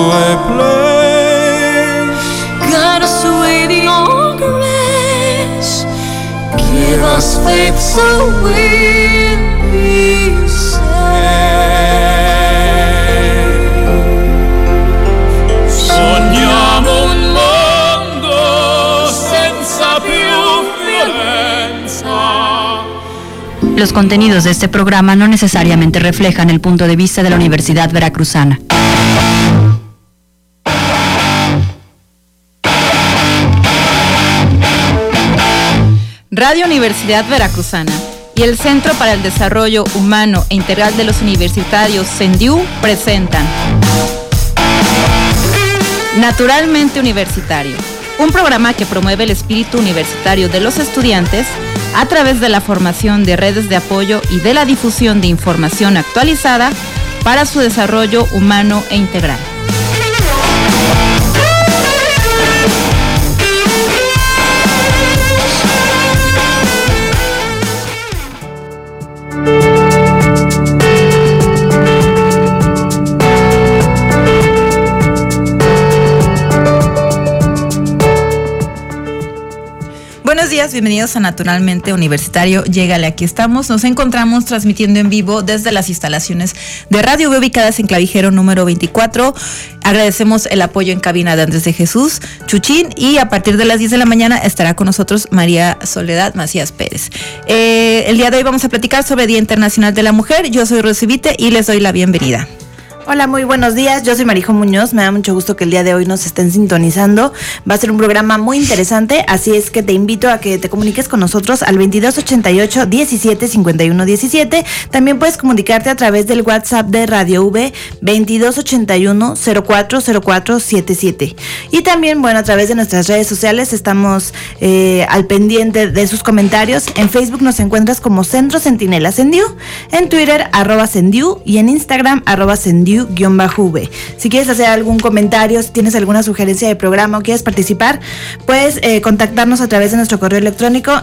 a place. Guide us with your grace. Give us faith so we'll be saved. Sogniamo un mondo senza più violenza. Los contenidos de este programa no necesariamente reflejan el punto de vista de la Universidad Veracruzana. Radio Universidad Veracruzana y el Centro para el Desarrollo Humano e Integral de los Universitarios CENDIU presentan Naturalmente Universitario, un programa que promueve el espíritu universitario de los estudiantes a través de la formación de redes de apoyo y de la difusión de información actualizada para su desarrollo humano e integral. Buenos días, bienvenidos a Naturalmente Universitario. Llégale, aquí estamos. Nos encontramos transmitiendo en vivo desde las instalaciones de Radio UB ubicadas en Clavijero número 24. Agradecemos el apoyo en cabina de Andrés de Jesús Chuchín y a partir de las 10 de la mañana estará con nosotros María Soledad Macías Pérez. El día de hoy vamos a platicar sobre Día Internacional de la Mujer. Yo soy Rosivite y les doy la bienvenida. Hola, muy buenos días, yo soy Marijo Muñoz, me da mucho gusto que el día de hoy nos estén sintonizando, va a ser un programa muy interesante, así es que te invito a que te comuniques con nosotros al 2288 17 51 17, también puedes comunicarte a través del WhatsApp de Radio V 2281 040477 y también, bueno, a través de nuestras redes sociales estamos al pendiente de sus comentarios. En Facebook nos encuentras como Centro Centinela CENDIU, en Twitter @CENDIU y en Instagram @CENDIU-V. Si quieres hacer algún comentario, si tienes alguna sugerencia de programa o quieres participar, puedes contactarnos a través de nuestro correo electrónico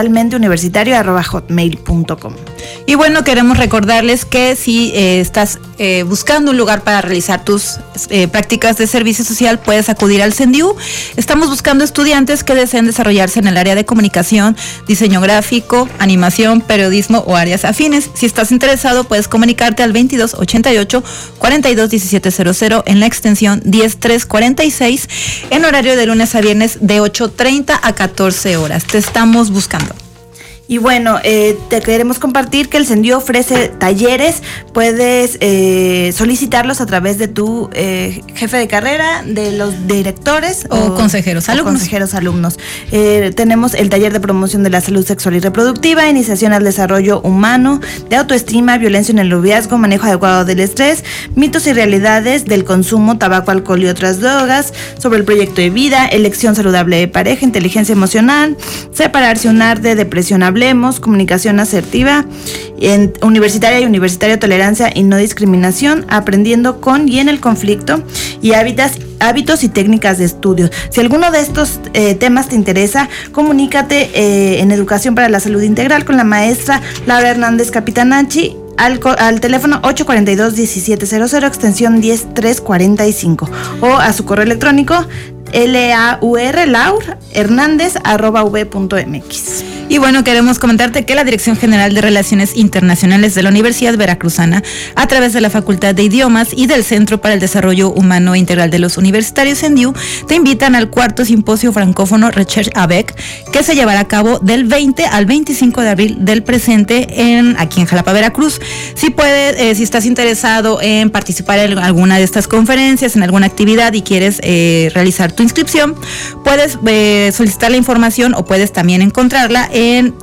naturalmenteuniversitario@hotmail.com. Y bueno, queremos recordarles que si estás buscando un lugar para realizar tus prácticas de servicio social, puedes acudir al CENDIU. Estamos buscando estudiantes que deseen desarrollarse en el área de comunicación, diseño gráfico, animación, periodismo o áreas afines. Si estás interesado, puedes comunicarte al 2288 42 1700 en la extensión 10346 en horario de lunes a viernes de 8:30 a 14 horas. Te estamos buscando. Y bueno, te queremos compartir que el CENDIU ofrece talleres, puedes solicitarlos a través de tu jefe de carrera, de los directores o consejeros alumnos. Tenemos el taller de promoción de la salud sexual y reproductiva, iniciación al desarrollo humano, de autoestima, violencia en el noviazgo, manejo adecuado del estrés, mitos y realidades del consumo, tabaco, alcohol y otras drogas, sobre el proyecto de vida, elección saludable de pareja, inteligencia emocional, separarse un arte, depresión, hablemos, comunicación asertiva, universitaria y universitario, tolerancia y no discriminación, aprendiendo con y en el conflicto y hábitos y técnicas de estudio. Si alguno de estos temas te interesa, comunícate en Educación para la Salud Integral con la maestra Laura Hernández Capitanacci al teléfono 842-1700, extensión 10345, o a su correo electrónico laurhernandez@v.mx. Y bueno, queremos comentarte que la Dirección General de Relaciones Internacionales de la Universidad Veracruzana, a través de la Facultad de Idiomas y del Centro para el Desarrollo Humano e Integral de los Universitarios CENDIU, te invitan al cuarto simposio francófono Recherche avec, que se llevará a cabo del 20 al 25 de abril del presente aquí en Jalapa, Veracruz. Si estás interesado en participar en alguna de estas conferencias, en alguna actividad y quieres realizar tu inscripción, puedes solicitar la información o puedes también encontrarla en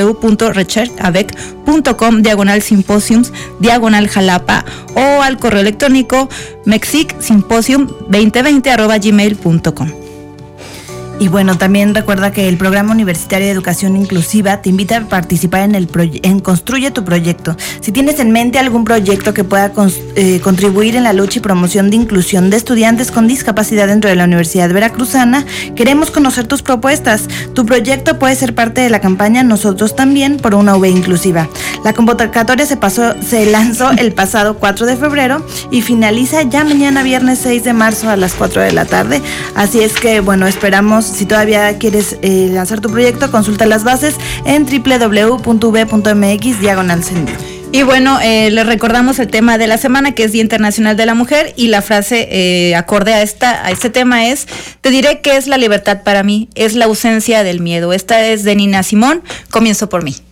www.rechercheavec.com/symposiums/Jalapa o al correo electrónico mexicsimposium2020@gmail.com. Y bueno, también recuerda que el Programa Universitario de Educación Inclusiva te invita a participar en Construye tu Proyecto. Si tienes en mente algún proyecto que pueda contribuir en la lucha y promoción de inclusión de estudiantes con discapacidad dentro de la Universidad Veracruzana, queremos conocer tus propuestas. Tu proyecto puede ser parte de la campaña Nosotros También por una UV inclusiva. La convocatoria se lanzó el pasado 4 de febrero y finaliza ya mañana viernes 6 de marzo a las 4 de la tarde. Así es que, bueno, esperamos. Si todavía quieres lanzar tu proyecto, consulta las bases en www.v.mx/CENDIU. Y bueno, les recordamos el tema de la semana, que es Día Internacional de la Mujer, y la frase acorde a este tema es: te diré que es la libertad para mí, es la ausencia del miedo. Esta es de Nina Simón, Comienzo por mí.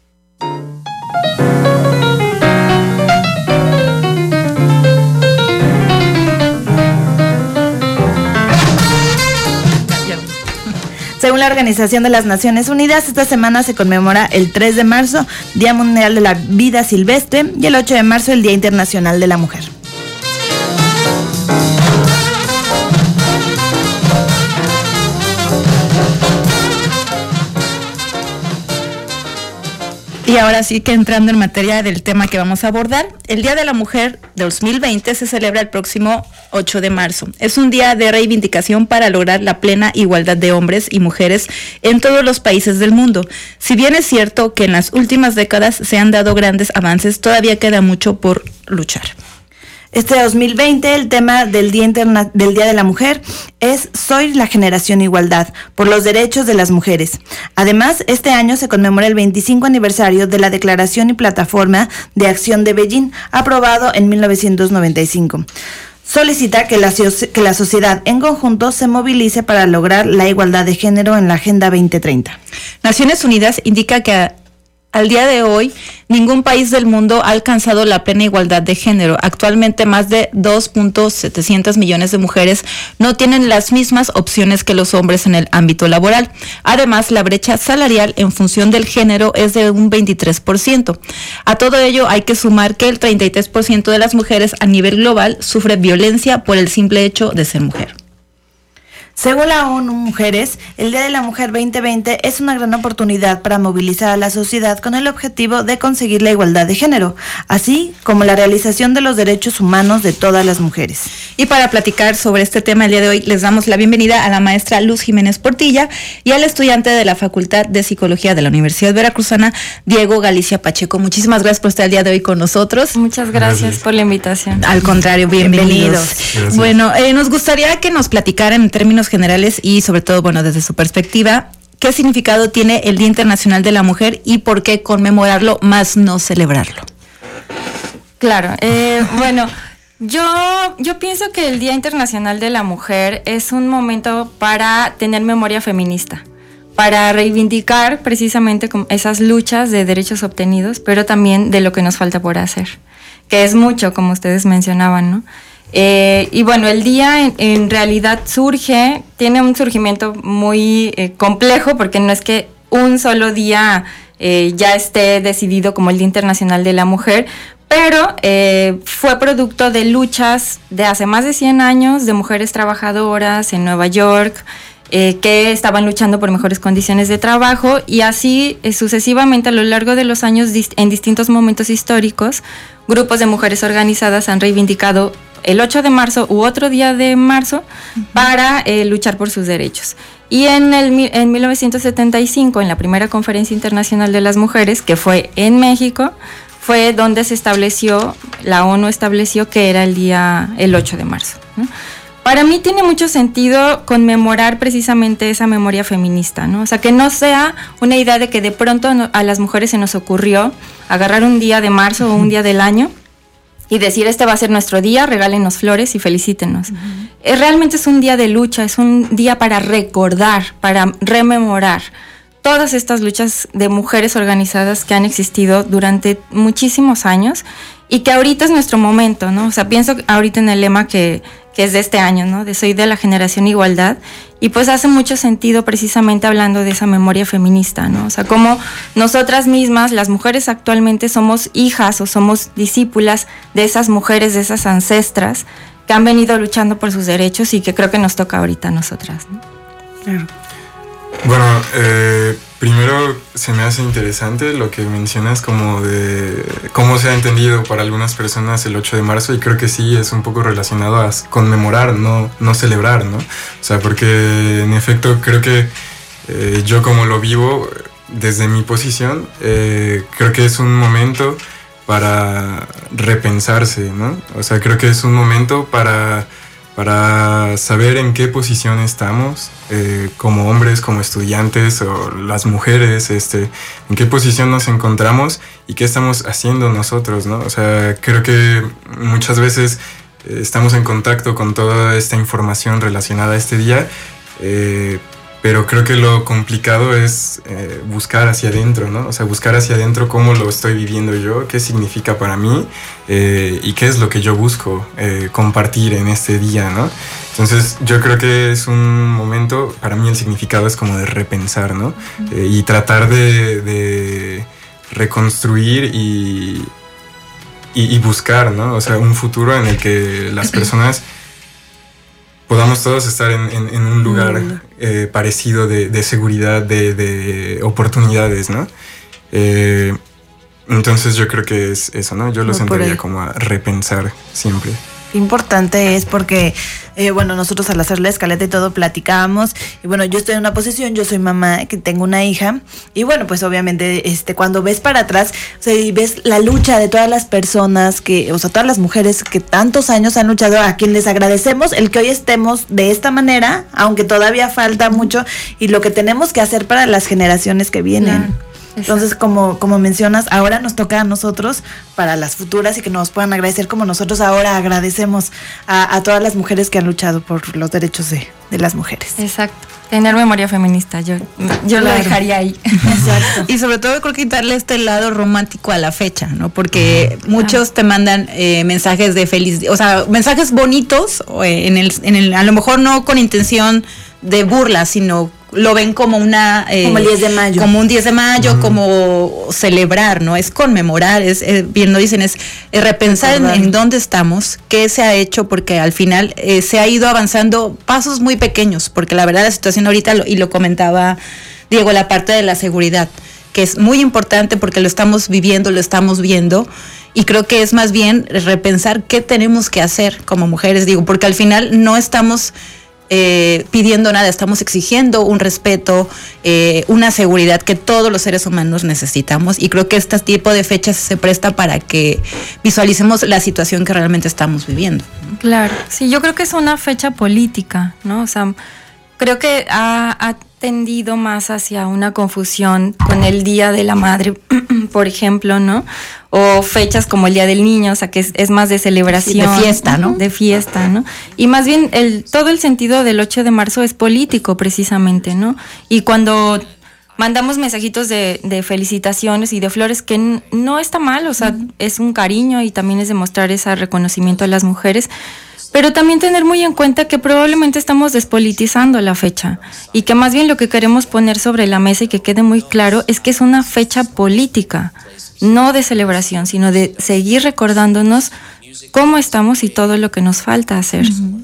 Según la Organización de las Naciones Unidas, esta semana se conmemora el 3 de marzo, Día Mundial de la Vida Silvestre, y el 8 de marzo, el Día Internacional de la Mujer. Y ahora sí que entrando en materia del tema que vamos a abordar, el Día de la Mujer de 2020 se celebra el próximo 8 de marzo. Es un día de reivindicación para lograr la plena igualdad de hombres y mujeres en todos los países del mundo. Si bien es cierto que en las últimas décadas se han dado grandes avances, todavía queda mucho por luchar. Este 2020, el tema del Día de la Mujer es Soy la Generación Igualdad, por los derechos de las mujeres. Además, este año se conmemora el 25 aniversario de la Declaración y Plataforma de Acción de Beijing, aprobado en 1995. Solicita que la sociedad en conjunto se movilice para lograr la igualdad de género en la Agenda 2030. Naciones Unidas indica que al día de hoy, ningún país del mundo ha alcanzado la plena igualdad de género. Actualmente, más de 2.700 millones de mujeres no tienen las mismas opciones que los hombres en el ámbito laboral. Además, la brecha salarial en función del género es de un 23%. A todo ello, hay que sumar que el 33% de las mujeres a nivel global sufre violencia por el simple hecho de ser mujer. Según la ONU Mujeres, el Día de la Mujer 2020 es una gran oportunidad para movilizar a la sociedad con el objetivo de conseguir la igualdad de género, así como la realización de los derechos humanos de todas las mujeres. Y para platicar sobre este tema el día de hoy, les damos la bienvenida a la maestra Luz Jiménez Portilla y al estudiante de la Facultad de Psicología de la Universidad Veracruzana, Diego Galicia Pacheco. Muchísimas gracias por estar el día de hoy con nosotros. Muchas gracias por la invitación. Al contrario, bienvenidos. Gracias. Bueno, nos gustaría que nos platicaran en términos generales y sobre todo, bueno, desde su perspectiva, ¿qué significado tiene el Día Internacional de la Mujer y por qué conmemorarlo más no celebrarlo? Claro, bueno, yo pienso que el Día Internacional de la Mujer es un momento para tener memoria feminista, para reivindicar precisamente esas luchas de derechos obtenidos, pero también de lo que nos falta por hacer, que es mucho, como ustedes mencionaban, ¿no? Y bueno, el día en realidad tiene un surgimiento muy complejo, porque no es que un solo día ya esté decidido como el Día Internacional de la Mujer, pero fue producto de luchas de hace más de 100 años de mujeres trabajadoras en Nueva York, que estaban luchando por mejores condiciones de trabajo, y así sucesivamente a lo largo de los años, en distintos momentos históricos, grupos de mujeres organizadas han reivindicado el 8 de marzo u otro día de marzo para luchar por sus derechos. Y en 1975, en la primera Conferencia Internacional de las Mujeres, que fue en México, fue donde la ONU estableció que era el 8 de marzo, ¿no? Para mí tiene mucho sentido conmemorar precisamente esa memoria feminista, ¿no? O sea, que no sea una idea de que de pronto a las mujeres se nos ocurrió agarrar un día de marzo o un día del año y decir, este va a ser nuestro día, regálenos flores y felicítenos. Realmente es un día de lucha, es un día para recordar, para rememorar todas estas luchas de mujeres organizadas que han existido durante muchísimos años y que ahorita es nuestro momento, ¿no? O sea, pienso ahorita en el lema que es de este año, ¿no? De Soy de la Generación Igualdad, y pues hace mucho sentido precisamente hablando de esa memoria feminista, ¿no? O sea, como nosotras mismas, las mujeres actualmente somos hijas o somos discípulas de esas mujeres, de esas ancestras que han venido luchando por sus derechos y que creo que nos toca ahorita a nosotras, ¿no? Claro. Bueno, primero se me hace interesante lo que mencionas como de cómo se ha entendido para algunas personas el 8 de marzo y creo que sí es un poco relacionado a conmemorar, no celebrar, ¿no? O sea, porque en efecto creo que yo como lo vivo desde mi posición, creo que es un momento para repensarse, ¿no? O sea, creo que es un momento para saber en qué posición estamos como hombres, como estudiantes o las mujeres, en qué posición nos encontramos y qué estamos haciendo nosotros, ¿no? O sea, creo que muchas veces estamos en contacto con toda esta información relacionada a este día, pero creo que lo complicado es buscar hacia adentro, ¿no? O sea, buscar hacia adentro cómo lo estoy viviendo yo, qué significa para mí y qué es lo que yo busco compartir en este día, ¿no? Entonces, yo creo que es un momento, para mí el significado es como de repensar, ¿no? Y tratar de reconstruir y buscar, ¿no? O sea, un futuro en el que las personas podamos todos estar en un lugar parecido de seguridad, de oportunidades, ¿no? Entonces yo creo que es eso, ¿no? Yo lo sentaría como a repensar siempre. Qué importante es porque, bueno, nosotros al hacer la escaleta y todo platicábamos, y bueno, yo estoy en una posición, yo soy mamá, que tengo una hija, y bueno, pues obviamente cuando ves para atrás, o sea, y ves la lucha de todas las personas o sea, todas las mujeres que tantos años han luchado, a quien les agradecemos el que hoy estemos de esta manera, aunque todavía falta mucho, y lo que tenemos que hacer para las generaciones que vienen. Claro. Entonces, como mencionas, ahora nos toca a nosotros para las futuras y que nos puedan agradecer como nosotros ahora agradecemos a todas las mujeres que han luchado por los derechos de las mujeres. Exacto. Tener memoria feminista, yo lo dejaría ahí. Exacto. Y sobre todo creo que quitarle este lado romántico a la fecha, ¿no? Porque muchos te mandan mensajes de o sea, mensajes bonitos en el a lo mejor no con intención de burla, sino lo ven como una como el 10 de mayo, como un 10 de mayo, como celebrar, ¿no? Es conmemorar, bien lo dicen, es repensar en dónde estamos, qué se ha hecho, porque al final se ha ido avanzando pasos muy pequeños, porque la verdad la situación ahorita, y lo comentaba Diego, la parte de la seguridad, que es muy importante porque lo estamos viviendo, lo estamos viendo, y creo que es más bien repensar qué tenemos que hacer como mujeres, digo, porque al final no estamos pidiendo nada, estamos exigiendo un respeto, una seguridad que todos los seres humanos necesitamos, y creo que este tipo de fechas se presta para que visualicemos la situación que realmente estamos viviendo, ¿no? Claro, sí, yo creo que es una fecha política, ¿no? O sea, creo que ha tendido más hacia una confusión con el Día de la Madre, por ejemplo, ¿no? O fechas como el Día del Niño, o sea, que es más de celebración. De fiesta, ¿no? De fiesta, ¿no? Y más bien todo el sentido del 8 de marzo es político, precisamente, ¿no? Y cuando mandamos mensajitos de felicitaciones y de flores, que no está mal, o sea, es un cariño y también es demostrar ese reconocimiento a las mujeres, pero también tener muy en cuenta que probablemente estamos despolitizando la fecha y que más bien lo que queremos poner sobre la mesa y que quede muy claro es que es una fecha política, no de celebración, sino de seguir recordándonos cómo estamos y todo lo que nos falta hacer.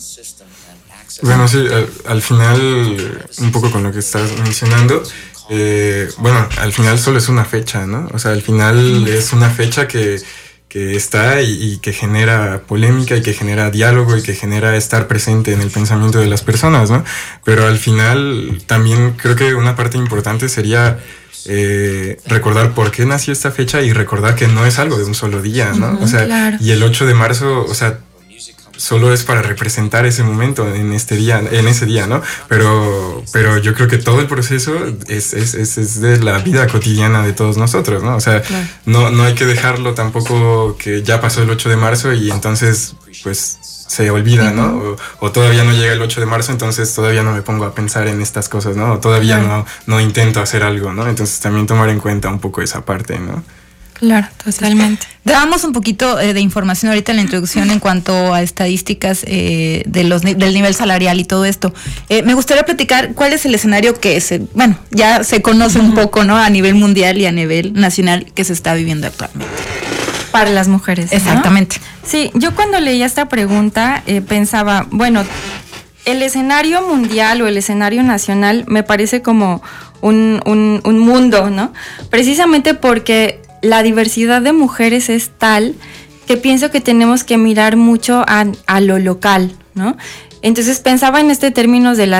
Bueno, sí, al final, un poco con lo que estás mencionando, bueno, al final solo es una fecha, ¿no? O sea, al final es una fecha que está y que genera polémica y que genera diálogo y que genera estar presente en el pensamiento de las personas, ¿no? Pero al final también creo que una parte importante sería recordar por qué nació esta fecha y recordar que no es algo de un solo día, ¿no? O sea, claro. Y el 8 de marzo, o sea, solo es para representar ese momento en ese día, ¿no? Pero yo creo que todo el proceso es de la vida cotidiana de todos nosotros, ¿no? O sea, claro. no hay que dejarlo tampoco que ya pasó el 8 de marzo y entonces, pues, se olvida, ¿no? O todavía no llega el 8 de marzo, entonces todavía no me pongo a pensar en estas cosas, ¿no? O todavía claro. no intento hacer algo, ¿no? Entonces también tomar en cuenta un poco esa parte, ¿no? Claro, totalmente. Dábamos un poquito de información ahorita en la introducción en cuanto a estadísticas del nivel salarial y todo esto. Me gustaría platicar cuál es el escenario que ya se conoce un poco, ¿no? A nivel mundial y a nivel nacional que se está viviendo actualmente. Para las mujeres, ¿no? Exactamente. Sí, yo cuando leía esta pregunta pensaba, bueno, el escenario mundial o el escenario nacional me parece como un mundo, ¿no? Precisamente porque la diversidad de mujeres es tal que pienso que tenemos que mirar mucho a lo local, ¿no? Entonces pensaba en términos de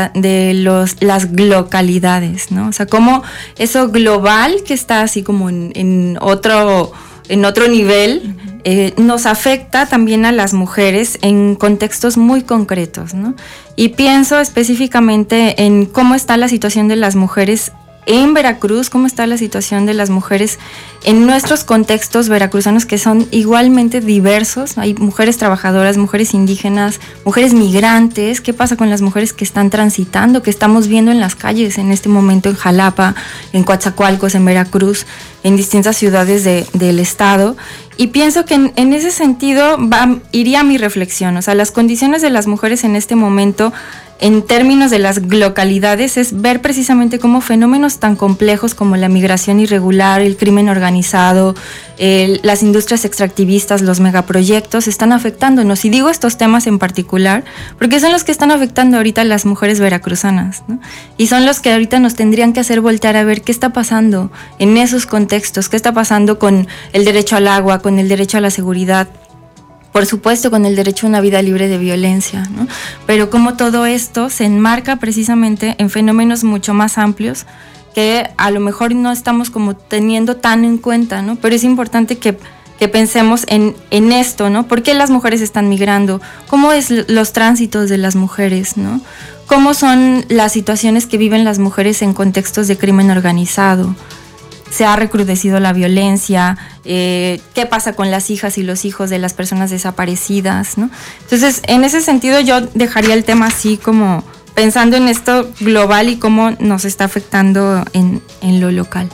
las localidades, ¿no? O sea, como eso global que está así como en otro nivel, nos afecta también a las mujeres en contextos muy concretos, ¿no? Y pienso específicamente en cómo está la situación de las mujeres en Veracruz, cómo está la situación de las mujeres en nuestros contextos veracruzanos, que son igualmente diversos. Hay mujeres trabajadoras, mujeres indígenas, mujeres migrantes. ¿Qué pasa con las mujeres que están transitando, que estamos viendo en las calles en este momento en Jalapa, en Coatzacoalcos, en Veracruz, en distintas ciudades del estado? Y pienso que en ese sentido iría mi reflexión. O sea, las condiciones de las mujeres en este momento, en términos de las localidades, es ver precisamente cómo fenómenos tan complejos como la migración irregular, el crimen organizado, las industrias extractivistas, los megaproyectos están afectándonos. Y digo estos temas en particular porque son los que están afectando ahorita a las mujeres veracruzanas, ¿no? Y son los que ahorita nos tendrían que hacer voltear a ver qué está pasando en esos contextos, qué está pasando con el derecho al agua, con el derecho a la seguridad, por supuesto con el derecho a una vida libre de violencia, ¿no? Pero como todo esto se enmarca precisamente en fenómenos mucho más amplios que a lo mejor no estamos como teniendo tan en cuenta, ¿no? Pero es importante que pensemos en esto, ¿no? ¿Por qué las mujeres están migrando? ¿Cómo es los tránsitos de las mujeres, ¿no? ¿Cómo son las situaciones que viven las mujeres en contextos de crimen organizado? Se ha recrudecido la violencia, qué pasa con las hijas y los hijos de las personas desaparecidas, ¿no? Entonces, en ese sentido yo dejaría el tema así como pensando en esto global y cómo nos está afectando en lo local.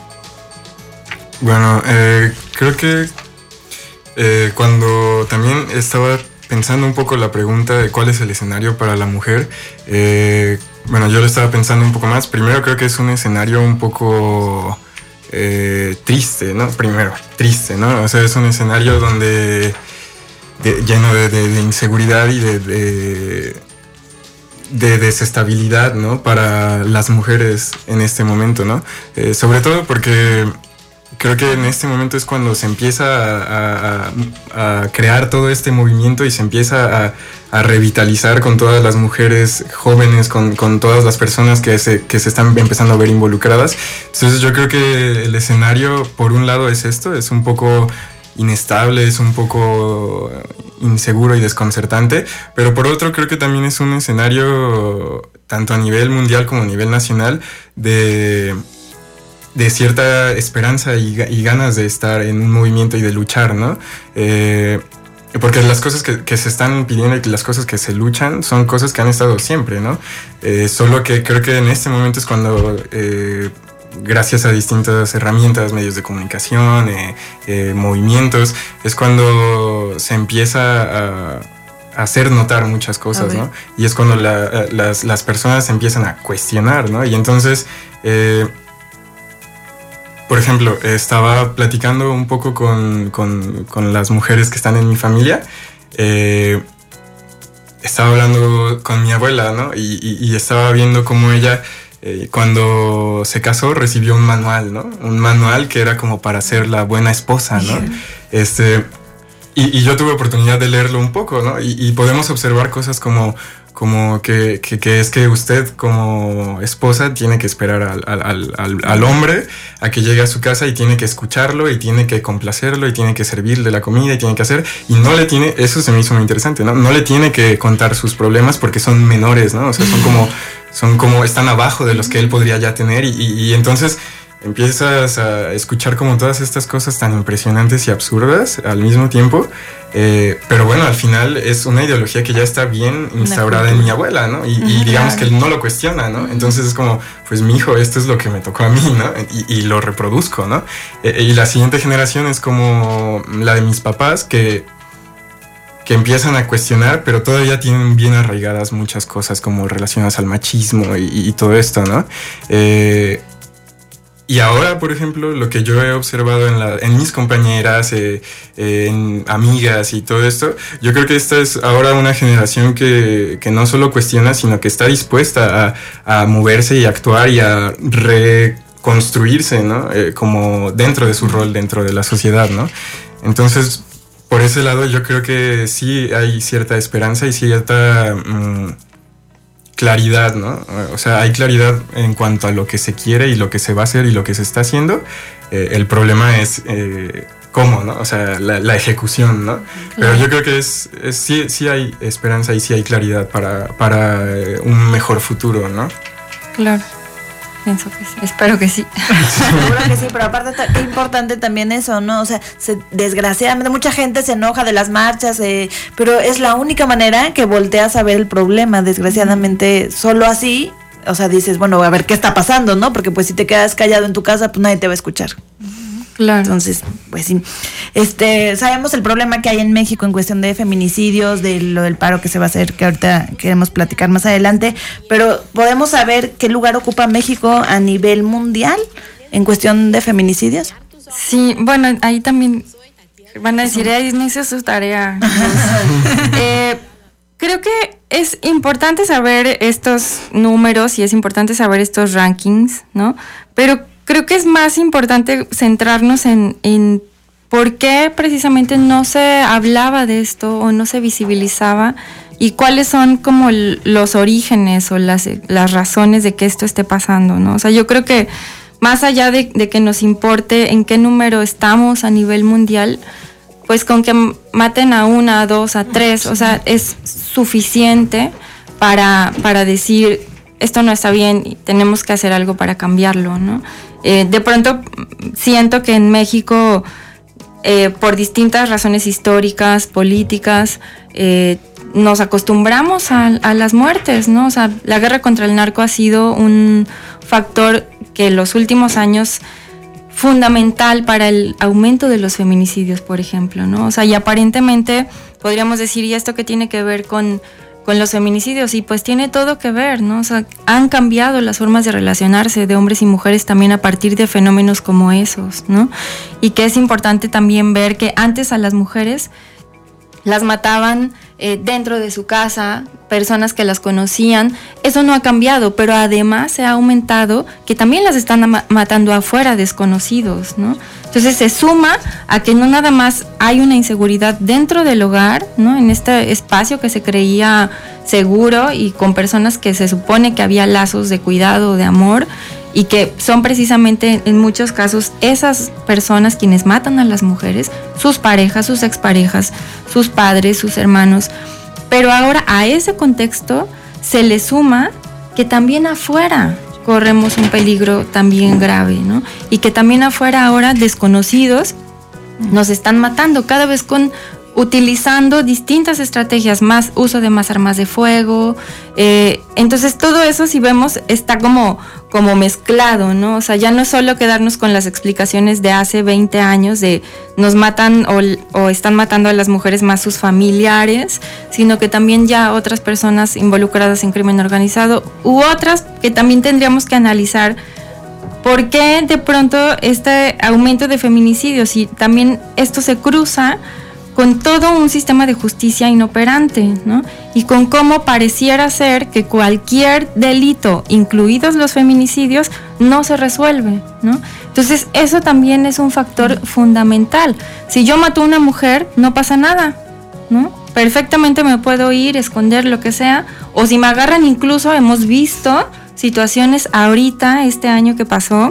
Bueno, creo que cuando también estaba pensando un poco la pregunta de cuál es el escenario para la mujer, bueno, yo lo estaba pensando un poco más. Primero creo que es un escenario un poco triste, ¿no? Primero, triste, ¿no? O sea, es un escenario donde lleno de inseguridad y de desestabilidad, ¿no? Para las mujeres en este momento, ¿no? Sobre todo porque creo que en este momento es cuando se empieza a crear todo este movimiento y se empieza a revitalizar con todas las mujeres jóvenes, con todas las personas que se están empezando a ver involucradas. Entonces yo creo que el escenario, por un lado, es esto, es un poco inestable, es un poco inseguro y desconcertante, pero por otro creo que también es un escenario, tanto a nivel mundial como a nivel nacional, de cierta esperanza y ganas de estar en un movimiento y de luchar, ¿no? Porque las cosas que se están pidiendo y las cosas que se luchan son cosas que han estado siempre, ¿no? Solo que creo que en este momento es cuando, gracias a distintas herramientas, medios de comunicación, movimientos, es cuando se empieza a hacer notar muchas cosas, ¿no? Y es cuando las personas se empiezan a cuestionar, ¿no? Y entonces, por ejemplo, estaba platicando un poco con las mujeres que están en mi familia. Estaba hablando con mi abuela, ¿no? Y estaba viendo cómo ella, cuando se casó, recibió un manual, ¿no? Un manual que era como para ser la buena esposa, ¿no? Y yo tuve oportunidad de leerlo un poco, ¿no? Y podemos observar cosas como que es que usted como esposa tiene que esperar al hombre a que llegue a su casa y tiene que escucharlo y tiene que complacerlo y tiene que servirle la comida y tiene que hacer, y no le tiene, eso se me hizo muy interesante, ¿no? No le tiene que contar sus problemas porque son menores, ¿no? O sea, son como están abajo de los que él podría ya tener y entonces empiezas a escuchar como todas estas cosas tan impresionantes y absurdas al mismo tiempo, pero bueno, al final es una ideología que ya está bien instaurada en mi abuela, ¿no? Y digamos que él no lo cuestiona, ¿no? Entonces es como, pues mi hijo, esto es lo que me tocó a mí, ¿no? Y lo reproduzco, ¿no? Y la siguiente generación es como la de mis papás que empiezan a cuestionar, pero todavía tienen bien arraigadas muchas cosas como relacionadas al machismo y todo esto, ¿no? Y ahora, por ejemplo, lo que yo he observado en mis compañeras, en amigas y todo esto, yo creo que esta es ahora una generación que no solo cuestiona, sino que está dispuesta a moverse y actuar y a reconstruirse, ¿no? Como dentro de su rol, dentro de la sociedad, ¿no? Entonces, por ese lado, yo creo que sí hay cierta esperanza y cierta claridad, ¿no? O sea, hay claridad en cuanto a lo que se quiere y lo que se va a hacer y lo que se está haciendo. El problema es cómo, ¿no? O sea, la ejecución, ¿no? Pero yo creo que sí hay esperanza y sí hay claridad para un mejor futuro, ¿no? Claro. Pienso que sí. Espero que sí. Seguro que sí, pero aparte qué importante también eso, ¿no? O sea, desgraciadamente mucha gente se enoja de las marchas, pero es la única manera que volteas a ver el problema. Desgraciadamente, solo así, o sea, dices, bueno, a ver qué está pasando, ¿no? Porque pues si te quedas callado en tu casa, pues nadie te va a escuchar. Claro. Entonces, pues sí. Sabemos el problema que hay en México en cuestión de feminicidios, de lo del paro que se va a hacer, que ahorita queremos platicar más adelante, pero ¿podemos saber qué lugar ocupa México a nivel mundial en cuestión de feminicidios? Sí, bueno, ahí también van a decir, ahí no hizo su tarea. Creo que es importante saber estos números y es importante saber estos rankings, ¿no? Pero creo que es más importante centrarnos en por qué precisamente no se hablaba de esto o no se visibilizaba y cuáles son como los orígenes o las razones de que esto esté pasando, ¿no? O sea, yo creo que más allá de que nos importe en qué número estamos a nivel mundial, pues con que maten a 1, a 2, a 3, o sea, es suficiente para decir esto no está bien y tenemos que hacer algo para cambiarlo, ¿no? De pronto siento que en México, por distintas razones históricas, políticas, nos acostumbramos a las muertes, ¿no? O sea, la guerra contra el narco ha sido un factor que en los últimos años fundamental para el aumento de los feminicidios, por ejemplo, ¿no? O sea, y aparentemente podríamos decir, ¿y esto qué tiene que ver con los feminicidios? Y pues tiene todo que ver, ¿no? O sea, han cambiado las formas de relacionarse de hombres y mujeres también a partir de fenómenos como esos, ¿no? Y que es importante también ver que antes a las mujeres las mataban dentro de su casa, personas que las conocían. Eso no ha cambiado, pero además se ha aumentado que también las están matando afuera, desconocidos, ¿no? Entonces se suma a que no nada más hay una inseguridad dentro del hogar, ¿no? En este espacio que se creía seguro y con personas que se supone que había lazos de cuidado, de amor, y que son precisamente en muchos casos esas personas quienes matan a las mujeres, sus parejas, sus exparejas, sus padres, sus hermanos. Pero ahora a ese contexto se le suma que también afuera corremos un peligro también grave, ¿no? Y que también afuera ahora desconocidos nos están matando, cada vez utilizando distintas estrategias, más uso de más armas de fuego. Entonces todo eso, si vemos, está como mezclado, ¿no? O sea, ya no es solo quedarnos con las explicaciones de hace 20 años de nos matan o están matando a las mujeres más sus familiares, sino que también ya otras personas involucradas en crimen organizado u otras que también tendríamos que analizar por qué de pronto este aumento de feminicidios, y también esto se cruza con todo un sistema de justicia inoperante, ¿no? Y con cómo pareciera ser que cualquier delito, incluidos los feminicidios, no se resuelve, ¿no? Entonces, eso también es un factor fundamental. Si yo mato a una mujer, no pasa nada, ¿no? Perfectamente me puedo ir, esconder, lo que sea, o si me agarran, incluso hemos visto situaciones ahorita, este año que pasó,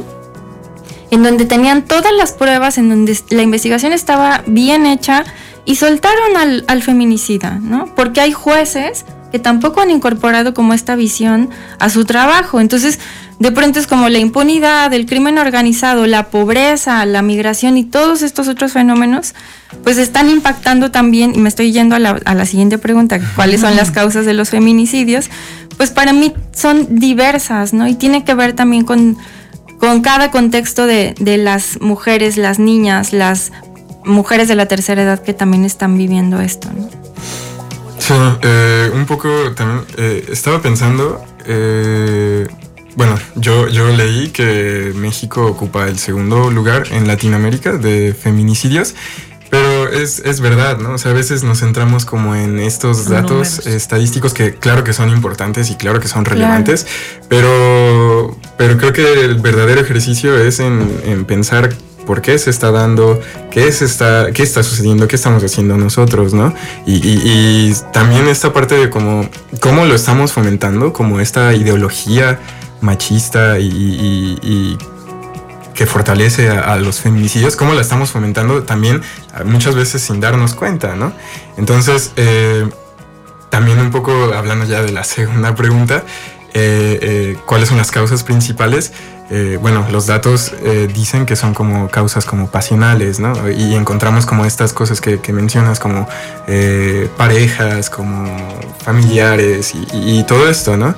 en donde tenían todas las pruebas, en donde la investigación estaba bien hecha, y soltaron al feminicida, ¿no? Porque hay jueces que tampoco han incorporado como esta visión a su trabajo. Entonces, de pronto es como la impunidad, el crimen organizado, la pobreza, la migración y todos estos otros fenómenos, pues están impactando también, y me estoy yendo a la siguiente pregunta, ¿cuáles son las causas de los feminicidios? Pues para mí son diversas, ¿no? Y tiene que ver también con cada contexto de las mujeres, las niñas, las mujeres de la tercera edad que también están viviendo esto, ¿no? Sí, un poco también estaba pensando bueno, yo leí que México ocupa el segundo lugar en Latinoamérica de feminicidios. Pero es verdad, ¿no? O sea, a veces nos centramos como en estos datos estadísticos que claro que son importantes y claro que son relevantes, pero creo que el verdadero ejercicio es en pensar por qué se está dando, qué está sucediendo, qué estamos haciendo nosotros, ¿no? Y también esta parte de cómo lo estamos fomentando, como esta ideología machista y que fortalece a los feminicidios, cómo la estamos fomentando también muchas veces sin darnos cuenta, ¿no? Entonces, también un poco hablando ya de la segunda pregunta, ¿cuáles son las causas principales? Bueno, los datos dicen que son como causas como pasionales, ¿no? Y encontramos como estas cosas que mencionas, como parejas, como familiares y todo esto, ¿no?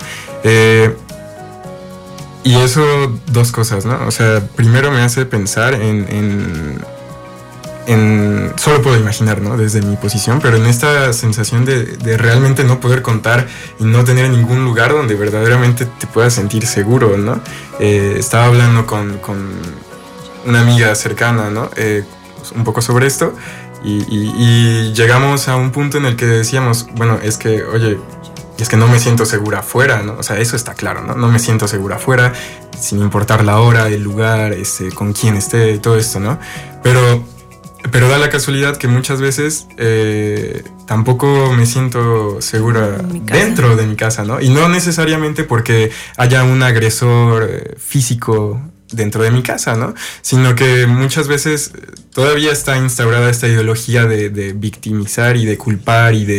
Y eso, dos cosas, ¿no? O sea, primero me hace pensar en solo puedo imaginar, ¿no? Desde mi posición, pero en esta sensación de realmente no poder contar y no tener ningún lugar donde verdaderamente te puedas sentir seguro, ¿no? Estaba hablando con una amiga cercana, ¿no? Un poco sobre esto y llegamos a un punto en el que decíamos, bueno, es que no me siento segura afuera, ¿no? O sea, eso está claro, ¿no? No me siento segura afuera, sin importar la hora, el lugar, con quién esté, todo esto, ¿no? Pero da la casualidad que muchas veces tampoco me siento segura dentro de mi casa, ¿no? Y no necesariamente porque haya un agresor físico dentro de mi casa, ¿no? Sino que muchas veces todavía está instaurada esta ideología de victimizar y de culpar y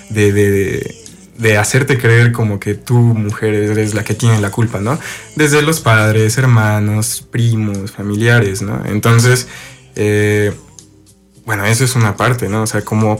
de hacerte creer como que tú, mujer, eres la que tiene la culpa, ¿no? Desde los padres, hermanos, primos, familiares, ¿no? Entonces, bueno, eso es una parte, ¿no? O sea, cómo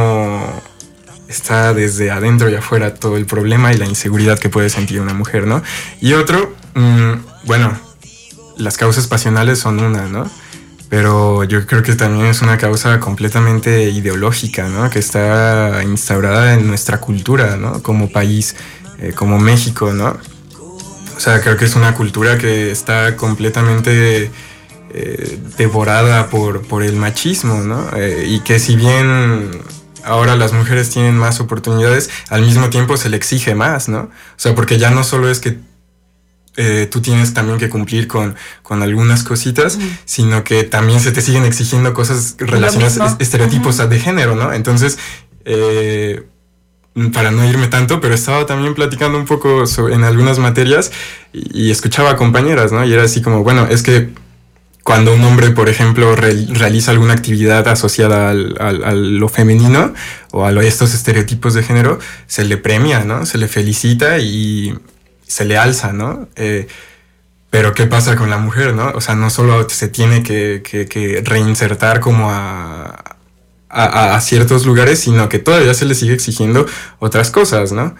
está desde adentro y afuera todo el problema y la inseguridad que puede sentir una mujer, ¿no? Y otro, bueno, las causas pasionales son una, ¿no? Pero yo creo que también es una causa completamente ideológica, ¿no? Que está instaurada en nuestra cultura, ¿no? Como país, como México, ¿no? O sea, creo que es una cultura que está completamente devorada por el machismo, ¿no? Y que si bien ahora las mujeres tienen más oportunidades, al mismo tiempo se le exige más, ¿no? O sea, porque ya no solo es que tú tienes también que cumplir con algunas cositas, sino que también se te siguen exigiendo cosas relacionadas, estereotipos de género, ¿no? Entonces, para no irme tanto, pero estaba también platicando un poco en algunas materias y escuchaba a compañeras, ¿no? Y era así como, bueno, es que cuando un hombre, por ejemplo, realiza alguna actividad asociada a lo femenino o a estos estereotipos de género, se le premia, ¿no? Se le felicita y se le alza, ¿no? Pero ¿qué pasa con la mujer, no? O sea, no solo se tiene que reinsertar como a ciertos lugares, sino que todavía se le sigue exigiendo otras cosas, ¿no?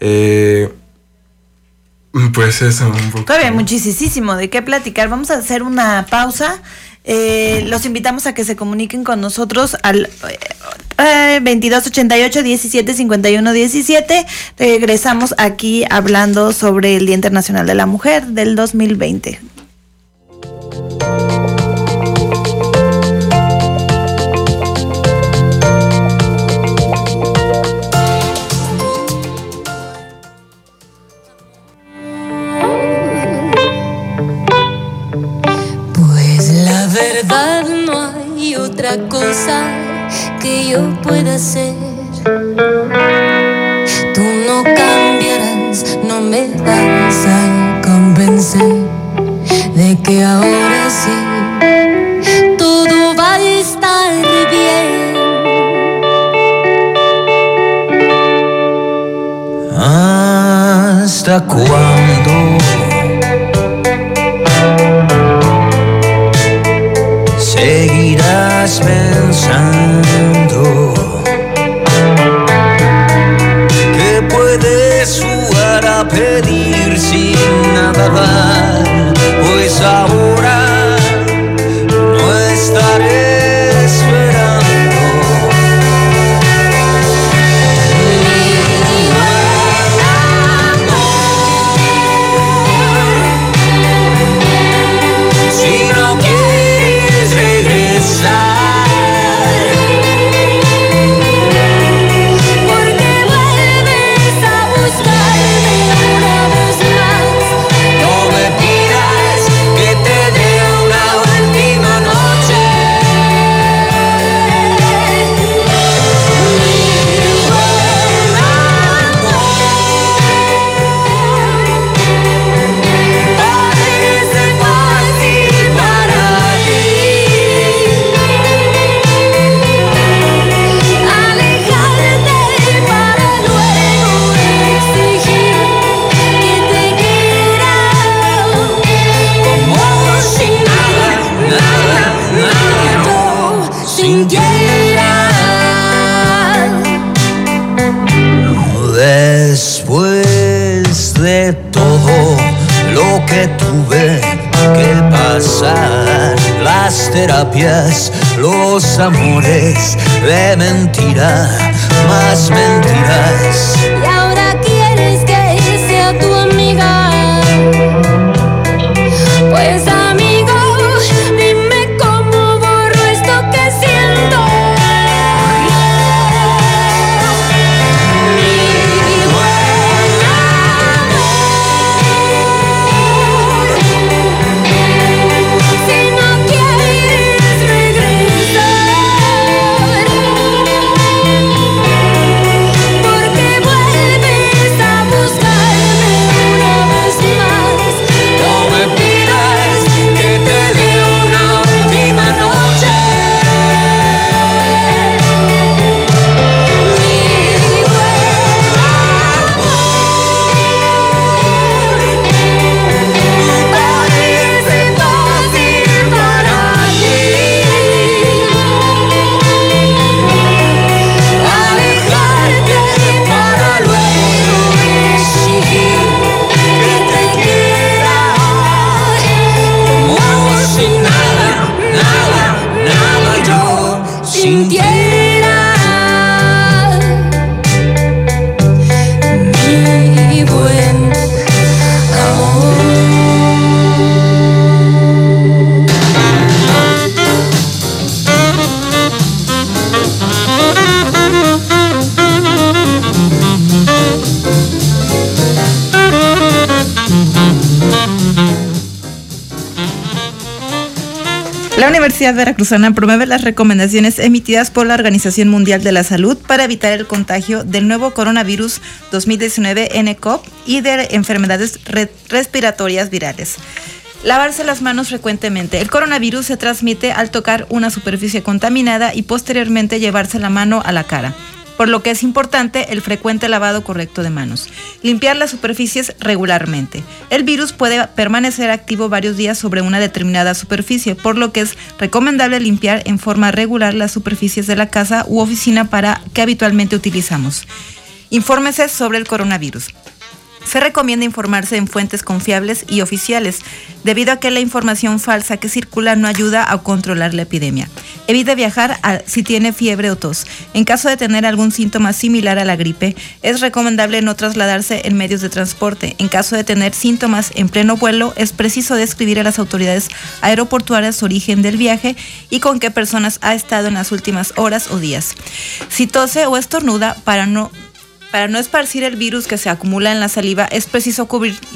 Pues eso, un poco. Todavía hay muchísimo de qué platicar. Vamos a hacer una pausa. Los invitamos a que se comuniquen con nosotros al 2288-1751-17. Regresamos aquí hablando sobre el Día Internacional de la Mujer del 2020. No hay otra cosa que yo pueda hacer. Tú no cambiarás, no me vas a convencer de que ahora sí todo va a estar bien. ¿Hasta cuándo seguirás pensando que puedes jugar a pedir sin nada dar? Pues ahora no estaré esperando. copias los amores de mentira, más mentiras. Y ahora quieres que sea tu amiga. Pues amigo, dime cómo borro esto que siento. Mi buen amor, si no quieres regresar, porque vuelves a buscarme una vez más. No me pidas que te dé una última noche. Mi buen amor, parece fácil para ti alejarte para luego exigir que te quiera Como si nada, nada, nada yo sintiera. Mi buen amor. La Universidad Veracruzana promueve las recomendaciones emitidas por la Organización Mundial de la Salud para evitar el contagio del nuevo coronavirus 2019 nCoV y de enfermedades respiratorias virales. Lavarse las manos frecuentemente. El coronavirus se transmite al tocar una superficie contaminada y posteriormente llevarse la mano a la cara, por lo que es importante el frecuente lavado correcto de manos. Limpiar las superficies regularmente. El virus puede permanecer activo varios días sobre una determinada superficie, por lo que es recomendable limpiar en forma regular las superficies de la casa u oficina que habitualmente utilizamos. Infórmese sobre el coronavirus. Se recomienda informarse en fuentes confiables y oficiales, debido a que la información falsa que circula no ayuda a controlar la epidemia. Evite viajar si tiene fiebre o tos. En caso de tener algún síntoma similar a la gripe, es recomendable no trasladarse en medios de transporte. En caso de tener síntomas en pleno vuelo, es preciso describir a las autoridades aeroportuarias su origen del viaje y con qué personas ha estado en las últimas horas o días. Si tose o estornuda, para no esparcir el virus que se acumula en la saliva, es preciso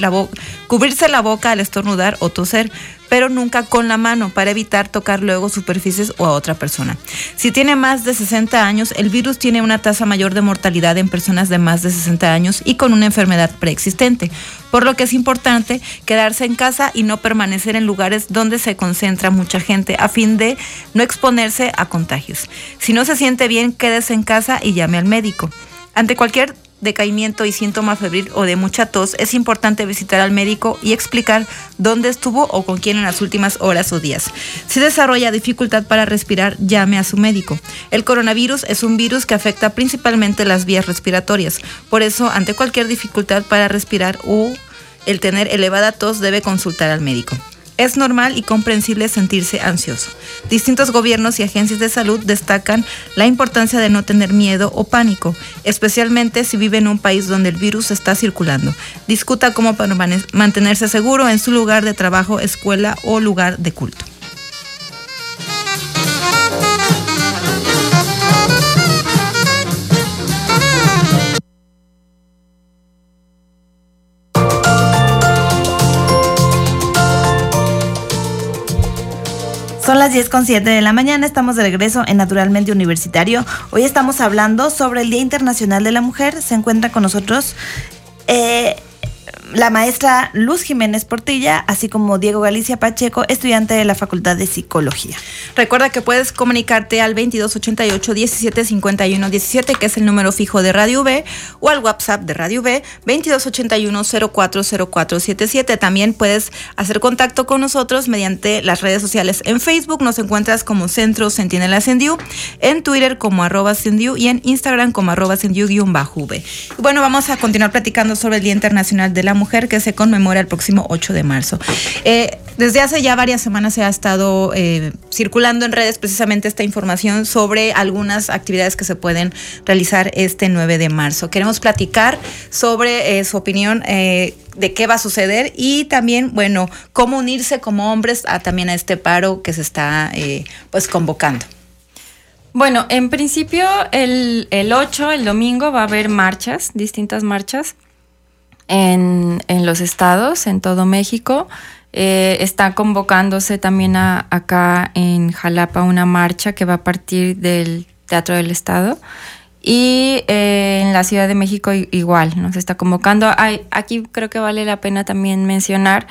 cubrirse la boca al estornudar o toser, pero nunca con la mano, para evitar tocar luego superficies o a otra persona. Si tiene más de 60 años, el virus tiene una tasa mayor de mortalidad en personas de más de 60 años y con una enfermedad preexistente, por lo que es importante quedarse en casa y no permanecer en lugares donde se concentra mucha gente, a fin de no exponerse a contagios. Si no se siente bien, quédese en casa y llame al médico. Ante cualquier decaimiento y síntoma febril o de mucha tos, es importante visitar al médico y explicar dónde estuvo o con quién en las últimas horas o días. Si desarrolla dificultad para respirar, llame a su médico. El coronavirus es un virus que afecta principalmente las vías respiratorias. Por eso, ante cualquier dificultad para respirar o el tener elevada tos, debe consultar al médico. Es normal y comprensible sentirse ansioso. Distintos gobiernos y agencias de salud destacan la importancia de no tener miedo o pánico, especialmente si vive en un país donde el virus está circulando. Discuta cómo mantenerse seguro en su lugar de trabajo, escuela o lugar de culto. Son las 10:07 de la mañana, estamos de regreso en Naturalmente Universitario. Hoy estamos hablando sobre el Día Internacional de la Mujer. Se encuentra con nosotros la maestra Luz Jiménez Portilla, así como Diego Galicia Pacheco, estudiante de la Facultad de Psicología. Recuerda que puedes comunicarte al 2288-1751-17, que es el número fijo de Radio V, o al WhatsApp de Radio V, 2281-040477. También puedes hacer contacto con nosotros mediante las redes sociales. En Facebook nos encuentras como Centro Centinela Sendiu, en Twitter como @Sendiu y en Instagram como @Sendiu_V. Y bueno, vamos a continuar platicando sobre el Día Internacional de la Mujer que se conmemora el próximo 8 de marzo. Desde hace ya varias semanas se ha estado circulando en redes precisamente esta información sobre algunas actividades que se pueden realizar este 9 de marzo. Queremos platicar sobre su opinión de qué va a suceder y también, bueno, cómo unirse como hombres también a este paro que se está pues convocando. Bueno, en principio el 8, el domingo, va a haber marchas, distintas marchas en los estados, en todo México. Está convocándose también acá en Jalapa una marcha que va a partir del Teatro del Estado. Y en la Ciudad de México igual, ¿no? Se está convocando. Aquí creo que vale la pena también mencionar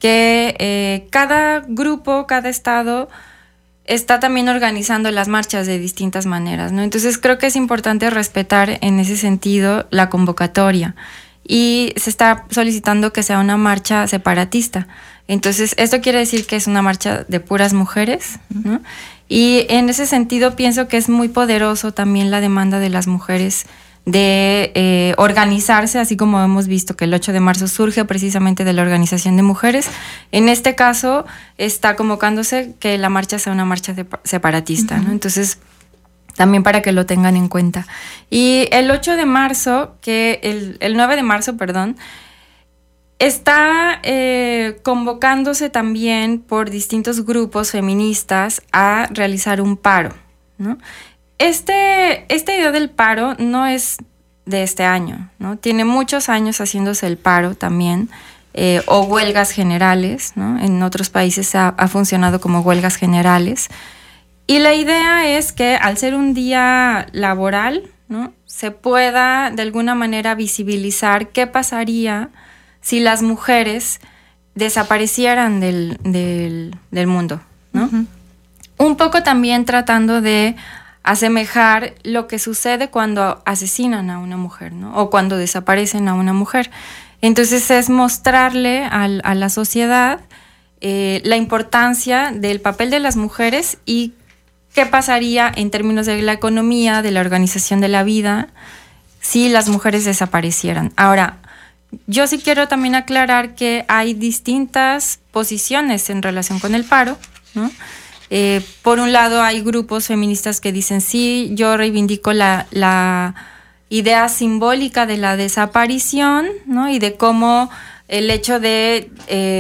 que cada grupo, cada estado está también organizando las marchas de distintas maneras, ¿no? Entonces creo que es importante respetar en ese sentido la convocatoria. Y se está solicitando que sea una marcha separatista. Entonces, esto quiere decir que es una marcha de puras mujeres, ¿no? Y en ese sentido pienso que es muy poderoso también la demanda de las mujeres de organizarse, así como hemos visto que el 8 de marzo surge precisamente de la organización de mujeres. En este caso está convocándose que la marcha sea una marcha separatista, ¿no? Entonces, también para que lo tengan en cuenta. Y el 8 de marzo, el 9 de marzo, perdón, está convocándose también por distintos grupos feministas a realizar un paro, ¿no? Esta idea del paro no es de este año, ¿no? Tiene muchos años haciéndose el paro también, o huelgas generales, ¿no? En otros países ha funcionado como huelgas generales. Y la idea es que al ser un día laboral, ¿no? Se pueda de alguna manera visibilizar qué pasaría si las mujeres desaparecieran del mundo, ¿no? Uh-huh. Un poco también tratando de asemejar lo que sucede cuando asesinan a una mujer, ¿no? O cuando desaparecen a una mujer. Entonces es mostrarle a la sociedad la importancia del papel de las mujeres y qué pasaría en términos de la economía, de la organización de la vida, si las mujeres desaparecieran. Ahora, yo sí quiero también aclarar que hay distintas posiciones en relación con el paro, ¿no? Por un lado hay grupos feministas que dicen sí, yo reivindico la idea simbólica de la desaparición, ¿no? Y de cómo el hecho de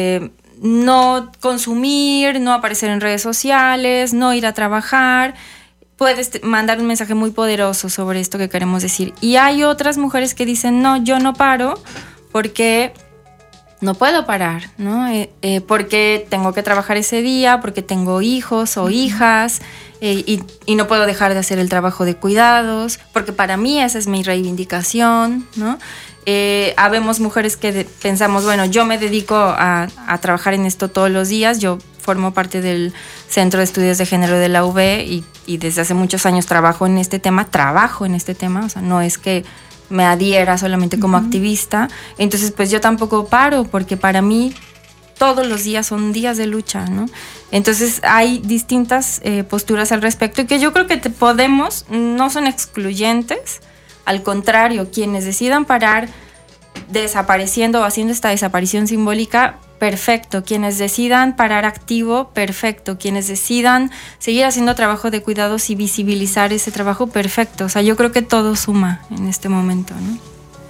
no consumir, no aparecer en redes sociales, no ir a trabajar, puedes mandar un mensaje muy poderoso sobre esto que queremos decir. Y hay otras mujeres que dicen no, yo no paro porque no puedo parar, ¿no? Porque tengo que trabajar ese día, porque tengo hijos o hijas y no puedo dejar de hacer el trabajo de cuidados, porque para mí esa es mi reivindicación, ¿no? Habemos mujeres que pensamos, bueno, yo me dedico a trabajar en esto todos los días, yo formo parte del Centro de Estudios de Género de la UB y desde hace muchos años trabajo en este tema, o sea, no es que me adhiera solamente como activista, entonces pues yo tampoco paro, porque para mí todos los días son días de lucha, ¿no? Entonces hay distintas posturas al respecto y que yo creo que no son excluyentes, al contrario, quienes decidan parar desapareciendo o haciendo esta desaparición simbólica, perfecto. Quienes decidan parar activo, perfecto. Quienes decidan seguir haciendo trabajo de cuidados y visibilizar ese trabajo, perfecto. O sea, yo creo que todo suma en este momento, ¿no?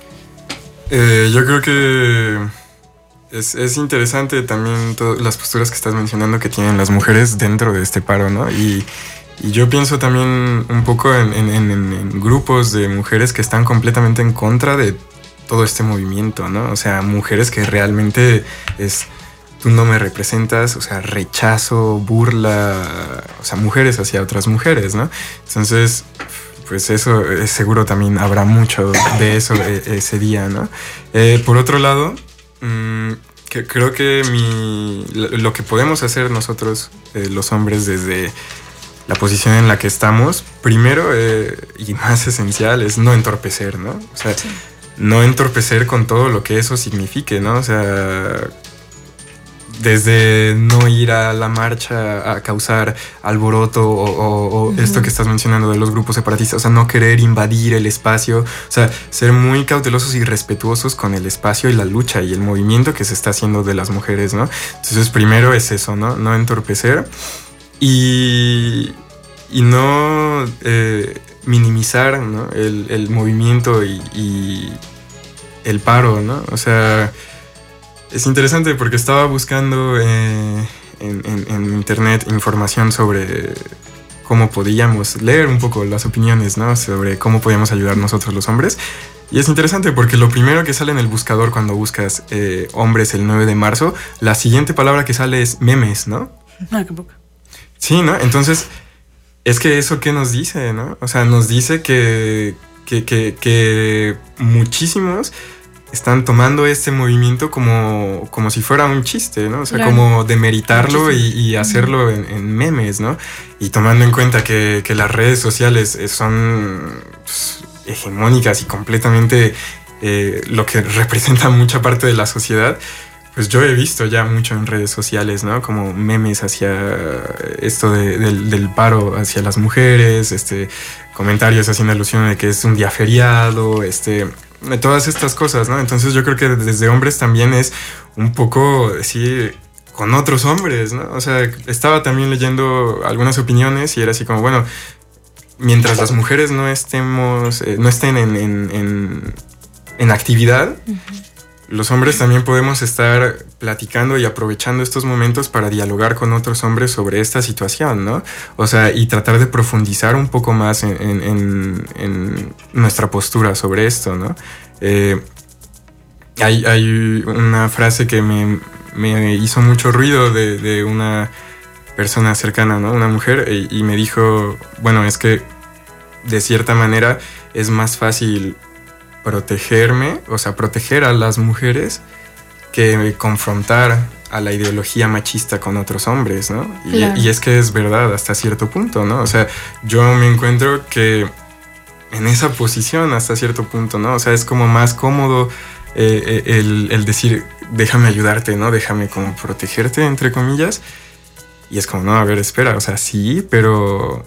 Yo creo que es interesante también todas las posturas que estás mencionando que tienen las mujeres dentro de este paro, ¿no? Y yo pienso también un poco en grupos de mujeres que están completamente en contra de todo este movimiento, ¿no? O sea, mujeres que realmente tú no me representas, o sea, rechazo, burla, o sea, mujeres hacia otras mujeres, ¿no? Entonces, pues eso seguro también habrá mucho de eso ese día, ¿no? Por otro lado, creo que lo que podemos hacer nosotros, los hombres, desde la posición en la que estamos, primero y más esencial es no entorpecer, ¿no? O sea, sí, no entorpecer con todo lo que eso signifique, ¿no? O sea, desde no ir a la marcha a causar alboroto o esto que estás mencionando de los grupos separatistas, o sea, no querer invadir el espacio, o sea, ser muy cautelosos y respetuosos con el espacio y la lucha y el movimiento que se está haciendo de las mujeres, ¿no? Entonces, primero es eso, ¿no? No entorpecer y no minimizar, ¿no? el movimiento y el paro, ¿no? O sea, es interesante porque estaba buscando en internet información sobre cómo podíamos leer un poco las opiniones, ¿no? Sobre cómo podíamos ayudar nosotros los hombres. Y es interesante porque lo primero que sale en el buscador cuando buscas hombres el 9 de marzo, la siguiente palabra que sale es memes, ¿no? Ah, qué poca. Sí, ¿no? Entonces, es que eso ¿qué nos dice, no? O sea, nos dice que muchísimos están tomando este movimiento como si fuera un chiste, ¿no? O sea, claro, como demeritarlo y hacerlo en memes, ¿no? Y tomando en cuenta que las redes sociales son hegemónicas y completamente lo que representa mucha parte de la sociedad, pues yo he visto ya mucho en redes sociales, ¿no? Como memes hacia esto del paro hacia las mujeres, comentarios haciendo alusión de que es un día feriado, todas estas cosas, ¿no? Entonces yo creo que desde hombres también es un poco decir con otros hombres, ¿no? O sea, estaba también leyendo algunas opiniones y era así como, bueno, mientras las mujeres no estén en actividad, los hombres también podemos estar platicando y aprovechando estos momentos para dialogar con otros hombres sobre esta situación, ¿no? O sea, y tratar de profundizar un poco más en nuestra postura sobre esto, ¿no? Hay una frase que me hizo mucho ruido de una persona cercana, ¿no? Una mujer, y me dijo, bueno, es que de cierta manera es más fácil protegerme, o sea, proteger a las mujeres que confrontar a la ideología machista con otros hombres, ¿no? Claro. Y es que es verdad hasta cierto punto, ¿no? O sea, yo me encuentro que en esa posición hasta cierto punto, ¿no? O sea, es como más cómodo el decir, déjame ayudarte, ¿no? Déjame como protegerte, entre comillas. Y es como, no, a ver, espera, o sea, sí, pero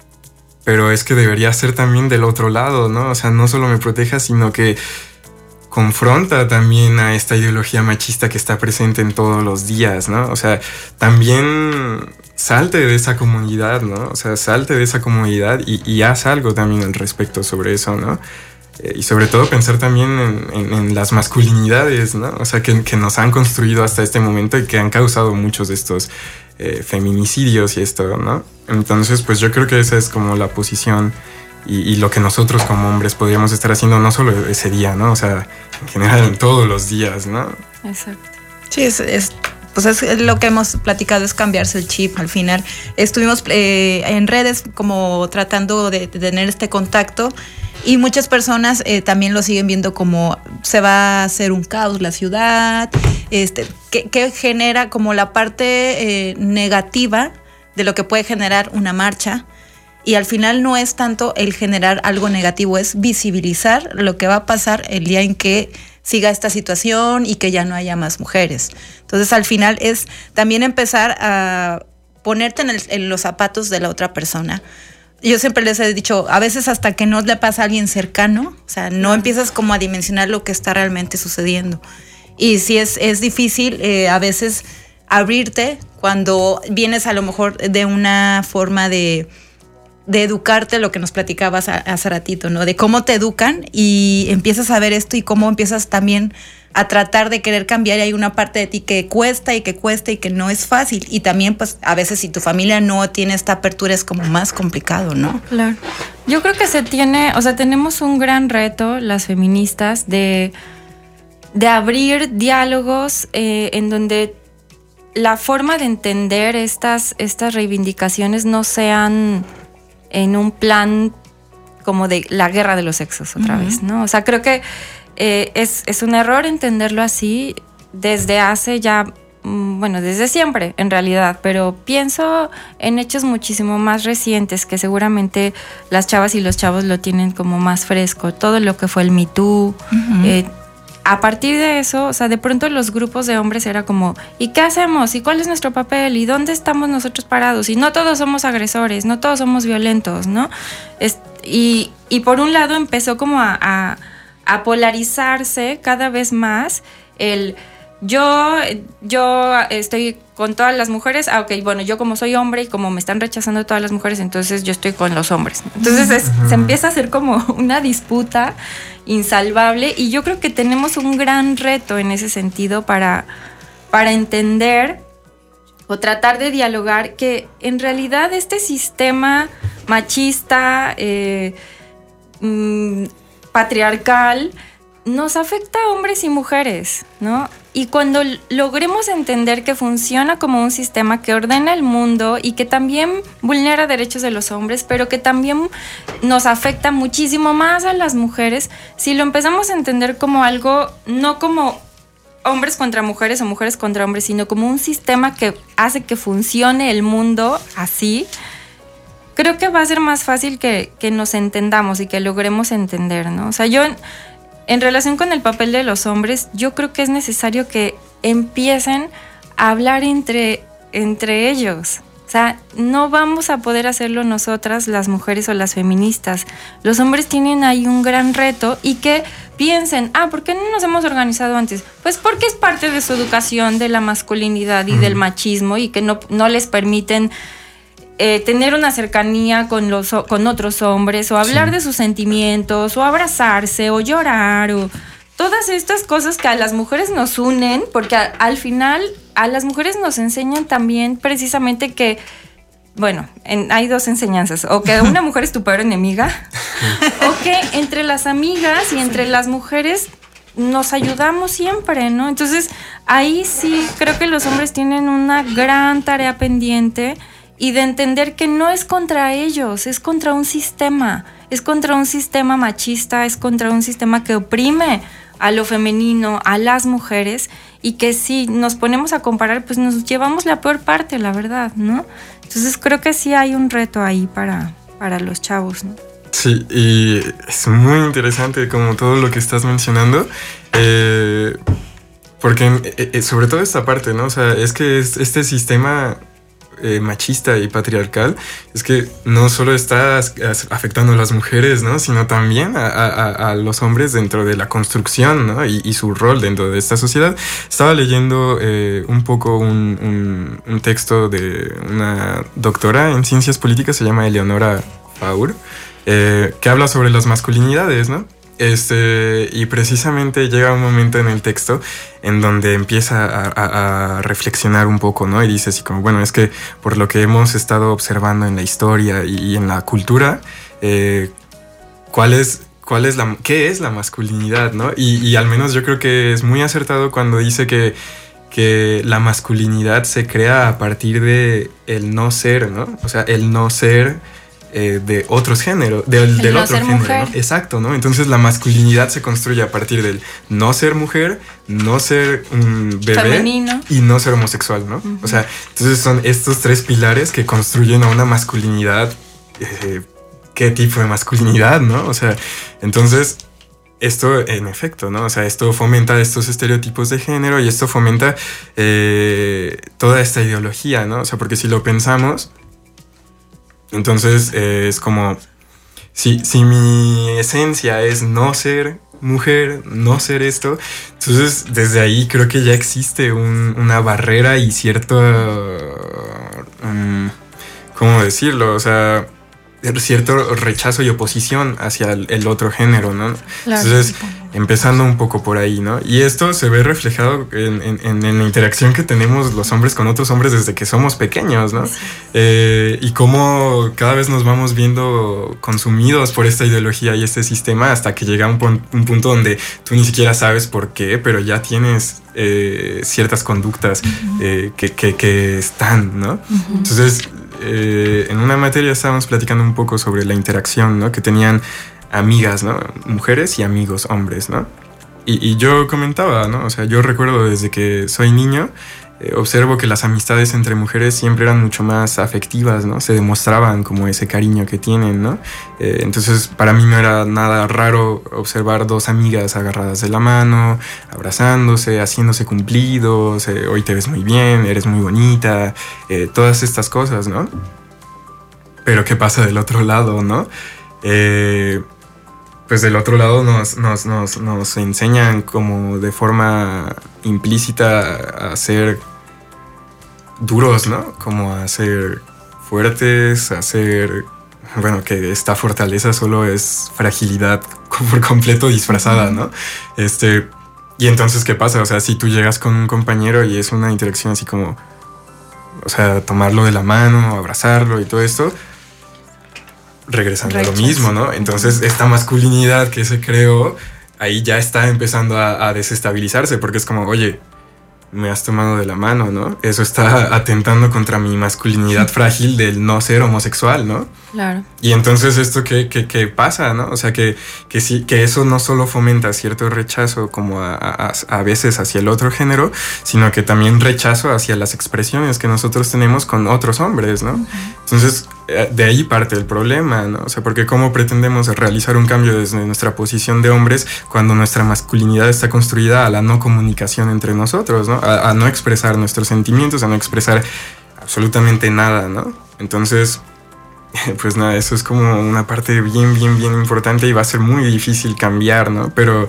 es que debería ser también del otro lado, ¿no? O sea, no solo me proteja, sino que confronta también a esta ideología machista que está presente en todos los días, ¿no? O sea, también salte de esa comodidad, ¿no? O sea, salte de esa comodidad y haz algo también al respecto sobre eso, ¿no? Y sobre todo pensar también en las masculinidades, ¿no? O sea, que nos han construido hasta este momento y que han causado muchos de estos feminicidios y esto, ¿no? Entonces, pues yo creo que esa es como la posición y lo que nosotros como hombres podríamos estar haciendo no solo ese día, ¿no? O sea, en general en todos los días, ¿no? Exacto. Sí, pues es lo que hemos platicado, es cambiarse el chip. Al final estuvimos en redes como tratando de tener este contacto y muchas personas también lo siguen viendo como se va a hacer un caos la ciudad, que genera como la parte negativa de lo que puede generar una marcha. Y al final no es tanto el generar algo negativo, es visibilizar lo que va a pasar el día en que siga esta situación y que ya no haya más mujeres. Entonces al final es también empezar a ponerte en los zapatos de la otra persona. Yo siempre les he dicho, a veces hasta que no le pasa a alguien cercano, o sea, no empiezas como a dimensionar lo que está realmente sucediendo. Y sí es difícil a veces abrirte cuando vienes a lo mejor de una forma de educarte, lo que nos platicabas hace ratito, ¿no? De cómo te educan y empiezas a ver esto y cómo empiezas también a tratar de querer cambiar y hay una parte de ti que cuesta y que no es fácil. Y también, pues, a veces si tu familia no tiene esta apertura es como más complicado, ¿no? Claro. Yo creo que tenemos un gran reto, las feministas, de abrir diálogos en donde la forma de entender estas reivindicaciones no sean en un plan como de la guerra de los sexos otra vez, ¿no? O sea, creo que es un error entenderlo así desde hace ya, bueno, desde siempre en realidad, pero pienso en hechos muchísimo más recientes que seguramente las chavas y los chavos lo tienen como más fresco. Todo lo que fue el Me Too, a partir de eso, o sea, de pronto los grupos de hombres era como, ¿y qué hacemos? ¿Y cuál es nuestro papel? ¿Y dónde estamos nosotros parados? Y no todos somos agresores, no todos somos violentos, ¿no? Y por un lado empezó como a polarizarse cada vez más el... Yo estoy con todas las mujeres, ok, bueno, yo como soy hombre y como me están rechazando todas las mujeres, entonces yo estoy con los hombres. Entonces se empieza a hacer como una disputa insalvable y yo creo que tenemos un gran reto en ese sentido para entender o tratar de dialogar que en realidad este sistema machista, patriarcal, nos afecta a hombres y mujeres, ¿no? Y cuando logremos entender que funciona como un sistema que ordena el mundo y que también vulnera derechos de los hombres, pero que también nos afecta muchísimo más a las mujeres, si lo empezamos a entender como algo, no como hombres contra mujeres o mujeres contra hombres, sino como un sistema que hace que funcione el mundo así, creo que va a ser más fácil que nos entendamos y que logremos entender, ¿no? O sea, yo... En relación con el papel de los hombres, yo creo que es necesario que empiecen a hablar entre ellos. O sea, no vamos a poder hacerlo nosotras, las mujeres o las feministas. Los hombres tienen ahí un gran reto y que piensen, ¿por qué no nos hemos organizado antes? Pues porque es parte de su educación de la masculinidad y del machismo y que no les permiten tener una cercanía con otros hombres o hablar de sus sentimientos o abrazarse o llorar o todas estas cosas que a las mujeres nos unen, porque al final a las mujeres nos enseñan también precisamente que, bueno, hay dos enseñanzas, o que una mujer es tu peor enemiga o que entre las amigas y entre las mujeres nos ayudamos siempre, ¿no? Entonces ahí sí creo que los hombres tienen una gran tarea pendiente y de entender que no es contra ellos, es contra un sistema machista, es contra un sistema que oprime a lo femenino, a las mujeres, y que si nos ponemos a comparar, pues nos llevamos la peor parte, la verdad, ¿no? Entonces creo que sí hay un reto ahí para los chavos, ¿no? Sí, y es muy interesante como todo lo que estás mencionando, porque sobre todo esta parte, ¿no? O sea, es que este sistema machista y patriarcal es que no solo está afectando a las mujeres, ¿no? Sino también a los hombres dentro de la construcción, ¿no? Y su rol dentro de esta sociedad. Estaba leyendo un poco un texto de una doctora en ciencias políticas, se llama Eleonora Faur, que habla sobre las masculinidades, ¿no? Y precisamente llega un momento en el texto en donde empieza a reflexionar un poco, ¿no? Y dice así como, bueno, es que por lo que hemos estado observando en la historia y en la cultura, ¿qué es la masculinidad, ¿no? Y al menos yo creo que es muy acertado cuando dice que la masculinidad se crea a partir de el no ser, ¿no? O sea, el no ser de otros géneros, del otro género, mujer, ¿no? Exacto, ¿no? Entonces la masculinidad se construye a partir del no ser mujer, no ser un bebé femenino y no ser homosexual, ¿no? Uh-huh. O sea, entonces son estos tres pilares que construyen a una masculinidad. ¿Qué tipo de masculinidad, no? O sea, entonces esto en efecto, ¿no? O sea, esto fomenta estos estereotipos de género y esto fomenta toda esta ideología, ¿no? O sea, porque si lo pensamos, entonces es como, si mi esencia es no ser mujer, no ser esto, entonces desde ahí creo que ya existe una barrera y cierto, ¿cómo decirlo? O sea, cierto rechazo y oposición hacia el otro género, ¿no? Claro. Entonces, empezando un poco por ahí, ¿no? Y esto se ve reflejado en la interacción que tenemos los hombres con otros hombres desde que somos pequeños, ¿no? Sí. Y cómo cada vez nos vamos viendo consumidos por esta ideología y este sistema hasta que llega un punto donde tú ni siquiera sabes por qué, pero ya tienes ciertas conductas que están, ¿no? Uh-huh. Entonces, en una materia estábamos platicando un poco sobre la interacción, ¿no? Que tenían amigas, ¿no? Mujeres y amigos hombres, ¿no? Y yo comentaba, ¿no? O sea, yo recuerdo desde que soy niño observo que las amistades entre mujeres siempre eran mucho más afectivas, ¿no? Se demostraban como ese cariño que tienen, ¿no? Entonces para mí no era nada raro observar dos amigas agarradas de la mano, abrazándose, haciéndose cumplidos, hoy te ves muy bien, eres muy bonita, todas estas cosas, ¿no? Pero ¿qué pasa del otro lado, no? Pues del otro lado nos enseñan como de forma implícita a ser duros, ¿no? Como a ser fuertes, a ser... Bueno, que esta fortaleza solo es fragilidad por completo disfrazada, ¿no? Y entonces, ¿qué pasa? O sea, si tú llegas con un compañero y es una interacción así como... O sea, tomarlo de la mano, abrazarlo y todo esto... Regresando a lo mismo, ¿no? Entonces esta masculinidad que se creó ahí ya está empezando a desestabilizarse, porque es como, oye, me has tomado de la mano, ¿no? Eso está atentando contra mi masculinidad frágil del no ser homosexual, ¿no? Claro. Y entonces esto ¿qué pasa, ¿no? O sea, que eso no solo fomenta cierto rechazo como a veces hacia el otro género, sino que también rechazo hacia las expresiones que nosotros tenemos con otros hombres, ¿no? Uh-huh. Entonces, de ahí parte el problema, ¿no? O sea, porque ¿cómo pretendemos realizar un cambio desde nuestra posición de hombres cuando nuestra masculinidad está construida a la no comunicación entre nosotros, ¿no? A no expresar nuestros sentimientos, a no expresar absolutamente nada, ¿no? Entonces... Pues nada, eso es como una parte bien importante y va a ser muy difícil cambiar, ¿no? Pero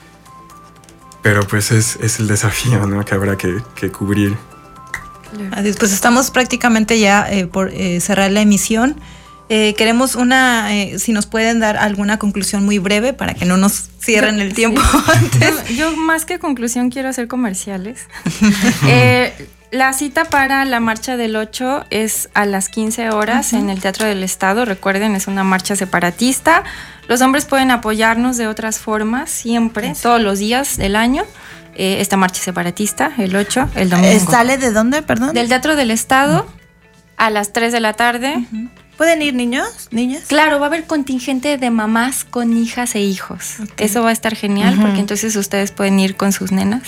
pues es el desafío, ¿no? Que habrá que cubrir. Así es, pues estamos prácticamente ya por cerrar la emisión. Queremos si nos pueden dar alguna conclusión muy breve para que no nos cierren el tiempo antes. Yo más que conclusión quiero hacer comerciales. La cita para la marcha del 8 es a las 15 horas en el Teatro del Estado. Recuerden, es una marcha separatista. Los hombres pueden apoyarnos de otras formas siempre, todos los días del año. Esta marcha separatista, el 8, el domingo. ¿Sale de dónde, perdón? Del Teatro del Estado a las 3 de la tarde. ¿Pueden ir niños, niñas? Claro, va a haber contingente de mamás con hijas e hijos. Okay. Eso va a estar genial porque entonces ustedes pueden ir con sus nenas.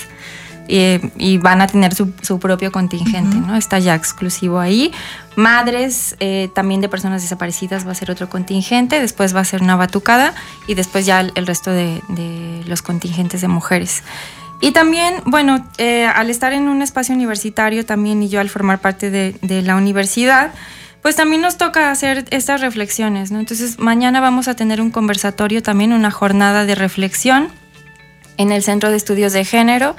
Y van a tener su propio contingente, ¿no? Está ya exclusivo ahí. Madres, también de personas desaparecidas va a ser otro contingente. Después va a ser una batucada y después ya el resto de los contingentes de mujeres. Y también, bueno, al estar en un espacio universitario también y yo al formar parte de la universidad, pues también nos toca hacer estas reflexiones, ¿no? Entonces mañana vamos a tener un conversatorio también, una jornada de reflexión en el Centro de Estudios de Género.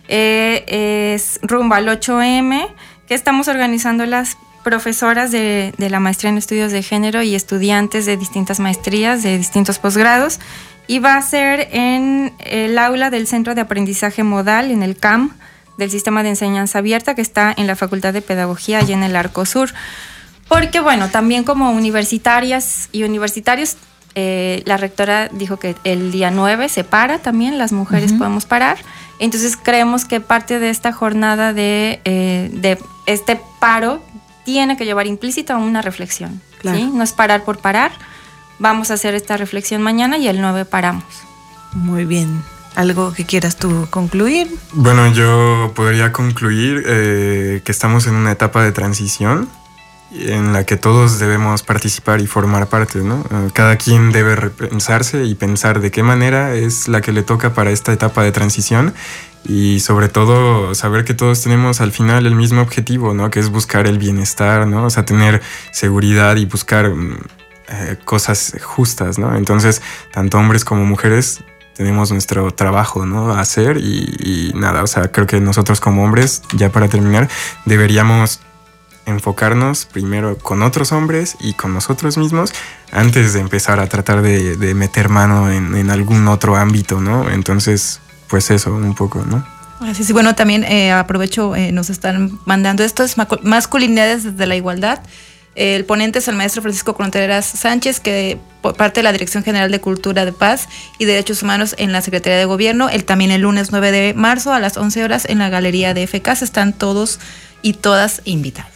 Es rumbo al 8M, que estamos organizando las profesoras de la maestría en estudios de género y estudiantes de distintas maestrías, de distintos posgrados, y va a ser en el aula del Centro de Aprendizaje Modal, en el CAM del Sistema de Enseñanza Abierta, que está en la Facultad de Pedagogía y en el Arco Sur. Porque bueno, también como universitarias y universitarios, la rectora dijo que el día 9 se para también, las mujeres podemos parar. Entonces creemos que parte de esta jornada de este paro tiene que llevar implícita una reflexión. Claro. ¿Sí? No es parar por parar. Vamos a hacer esta reflexión mañana y el 9 paramos. Muy bien. ¿Algo que quieras tú concluir? Bueno, yo podría concluir que estamos en una etapa de transición en la que todos debemos participar y formar parte, ¿no? Cada quien debe repensarse y pensar de qué manera es la que le toca para esta etapa de transición y sobre todo saber que todos tenemos al final el mismo objetivo, ¿no? Que es buscar el bienestar, ¿no? O sea, tener seguridad y buscar cosas justas, ¿no? Entonces, tanto hombres como mujeres tenemos nuestro trabajo, ¿no? A hacer y nada, o sea, creo que nosotros como hombres, ya para terminar, deberíamos enfocarnos primero con otros hombres y con nosotros mismos antes de empezar a tratar de meter mano en algún otro ámbito, ¿no? Entonces, pues eso, un poco, ¿no? Así es, bueno, también aprovecho, nos están mandando esto, es masculinidades desde la igualdad. El ponente es el maestro Francisco Contreras Sánchez, que por parte de la Dirección General de Cultura de Paz y Derechos Humanos en la Secretaría de Gobierno. También el lunes 9 de marzo a las 11 horas en la Galería de FKs están todos y todas invitados.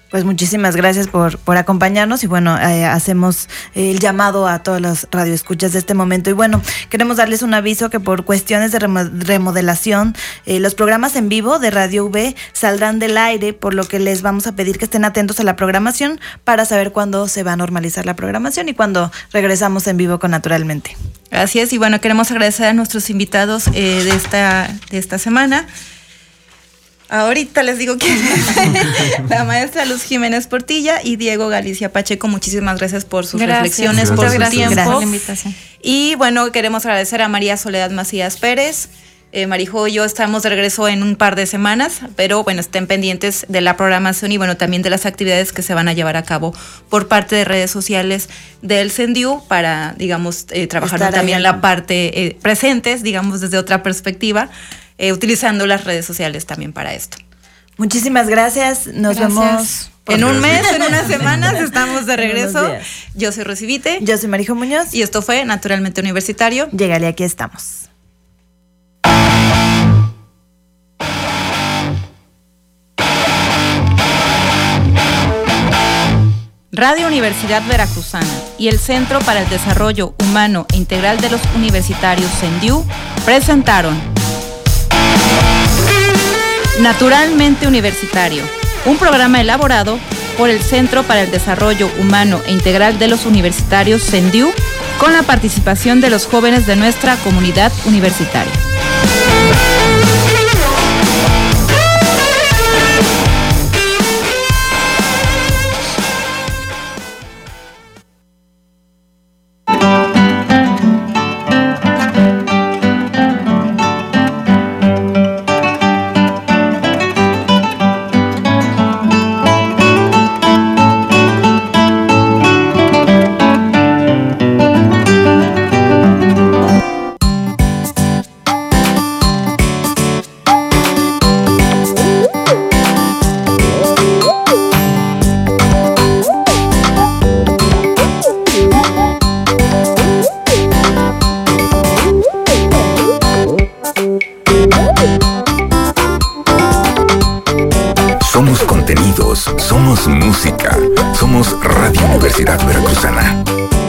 Pues muchísimas gracias por acompañarnos y bueno, hacemos el llamado a todos los radioescuchas de este momento. Y bueno, queremos darles un aviso que por cuestiones de remodelación, los programas en vivo de Radio V saldrán del aire, por lo que les vamos a pedir que estén atentos a la programación para saber cuándo se va a normalizar la programación y cuándo regresamos en vivo con Naturalmente. Así es, y bueno, queremos agradecer a nuestros invitados de esta semana. Ahorita les digo quién es. La maestra Luz Jiménez Portilla y Diego Galicia Pacheco. Muchísimas gracias por sus reflexiones, por su tiempo. Gracias por la invitación. Y bueno, queremos agradecer a María Soledad Macías Pérez. Marijo y yo estamos de regreso en un par de semanas, pero bueno, estén pendientes de la programación y bueno, también de las actividades que se van a llevar a cabo por parte de redes sociales del CENDIU para, digamos, trabajar también la parte presentes, digamos, desde otra perspectiva. Utilizando las redes sociales también para esto. Muchísimas gracias. Nos vemos en un mes, en unas semanas. Estamos de regreso. Yo soy Rosy Vite. Yo soy Marijo Muñoz. Y esto fue Naturalmente Universitario. Llégale, aquí estamos. Radio Universidad Veracruzana y el Centro para el Desarrollo Humano e Integral de los Universitarios CENDIU presentaron Naturalmente Universitario, un programa elaborado por el Centro para el Desarrollo Humano e Integral de los Universitarios CENDIU con la participación de los jóvenes de nuestra comunidad universitaria. Somos contenidos, somos música, somos Radio Universidad Veracruzana.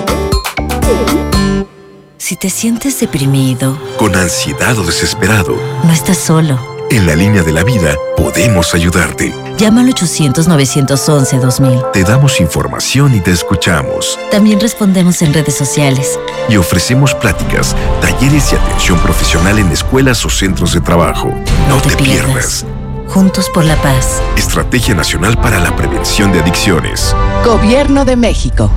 Si te sientes deprimido, con ansiedad o desesperado, no estás solo. En la línea de la vida podemos ayudarte. Llama al 800-911-2000. Te damos información y te escuchamos. También respondemos en redes sociales. Y ofrecemos pláticas, talleres y atención profesional en escuelas o centros de trabajo. No te pierdas. Juntos por la paz. Estrategia Nacional para la Prevención de Adicciones. Gobierno de México.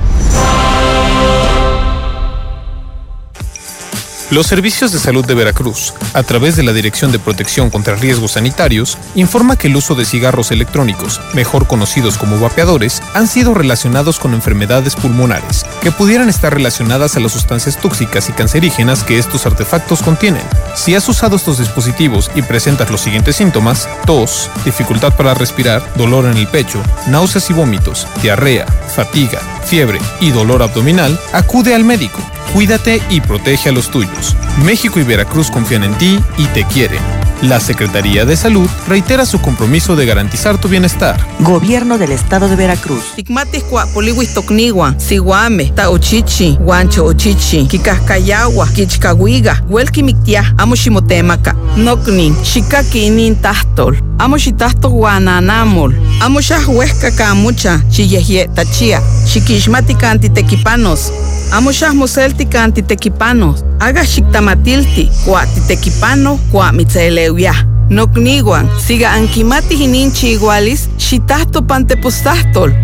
Los servicios de salud de Veracruz, a través de la Dirección de Protección contra Riesgos Sanitarios, informa que el uso de cigarros electrónicos, mejor conocidos como vapeadores, han sido relacionados con enfermedades pulmonares, que pudieran estar relacionadas a las sustancias tóxicas y cancerígenas que estos artefactos contienen. Si has usado estos dispositivos y presentas los siguientes síntomas: tos, dificultad para respirar, dolor en el pecho, náuseas y vómitos, diarrea, fatiga, fiebre y dolor abdominal, acude al médico. Cuídate y protege a los tuyos. México y Veracruz confían en ti y te quieren. La Secretaría de Salud reitera su compromiso de garantizar tu bienestar. Gobierno del Estado de Veracruz. Ticmatiscua, polihuistocnigua, siguame, taochichi, guancho ochichi, kikascayawa, kichcahuiga, huelquimictia, amoshimotemaka, nocnin, shikakinin tastol, amoshitastol guananamol, amoshahhuesca camucha, chiyehye tachia, shikishmatica antitequipanos. Amoshah moseltica antitequipanos, haga xictamatilti, cua titequipano, cua mitzeleuya. Nocniguan, siga anquimati hininchi igualis, xitahto pantepostastol,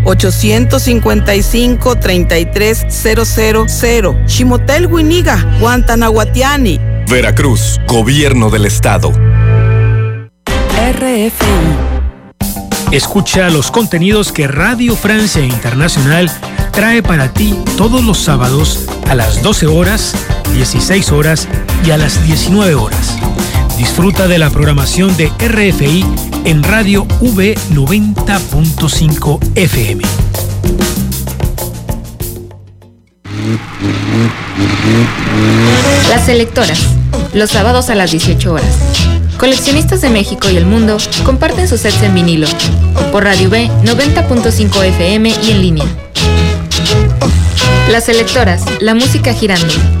855-33-000, Ximotel Huiniga, Guantanahuatiani. Veracruz, Gobierno del Estado. RFI. Escucha los contenidos que Radio Francia Internacional trae para ti todos los sábados a las 12 horas, 16 horas y a las 19 horas. Disfruta de la programación de RFI en Radio V 90.5 FM. Las Selectoras, los sábados a las 18 horas. Coleccionistas de México y el mundo comparten sus sets en vinilo. Por Radio B 90.5 FM y en línea. Las Selectoras, la música girando.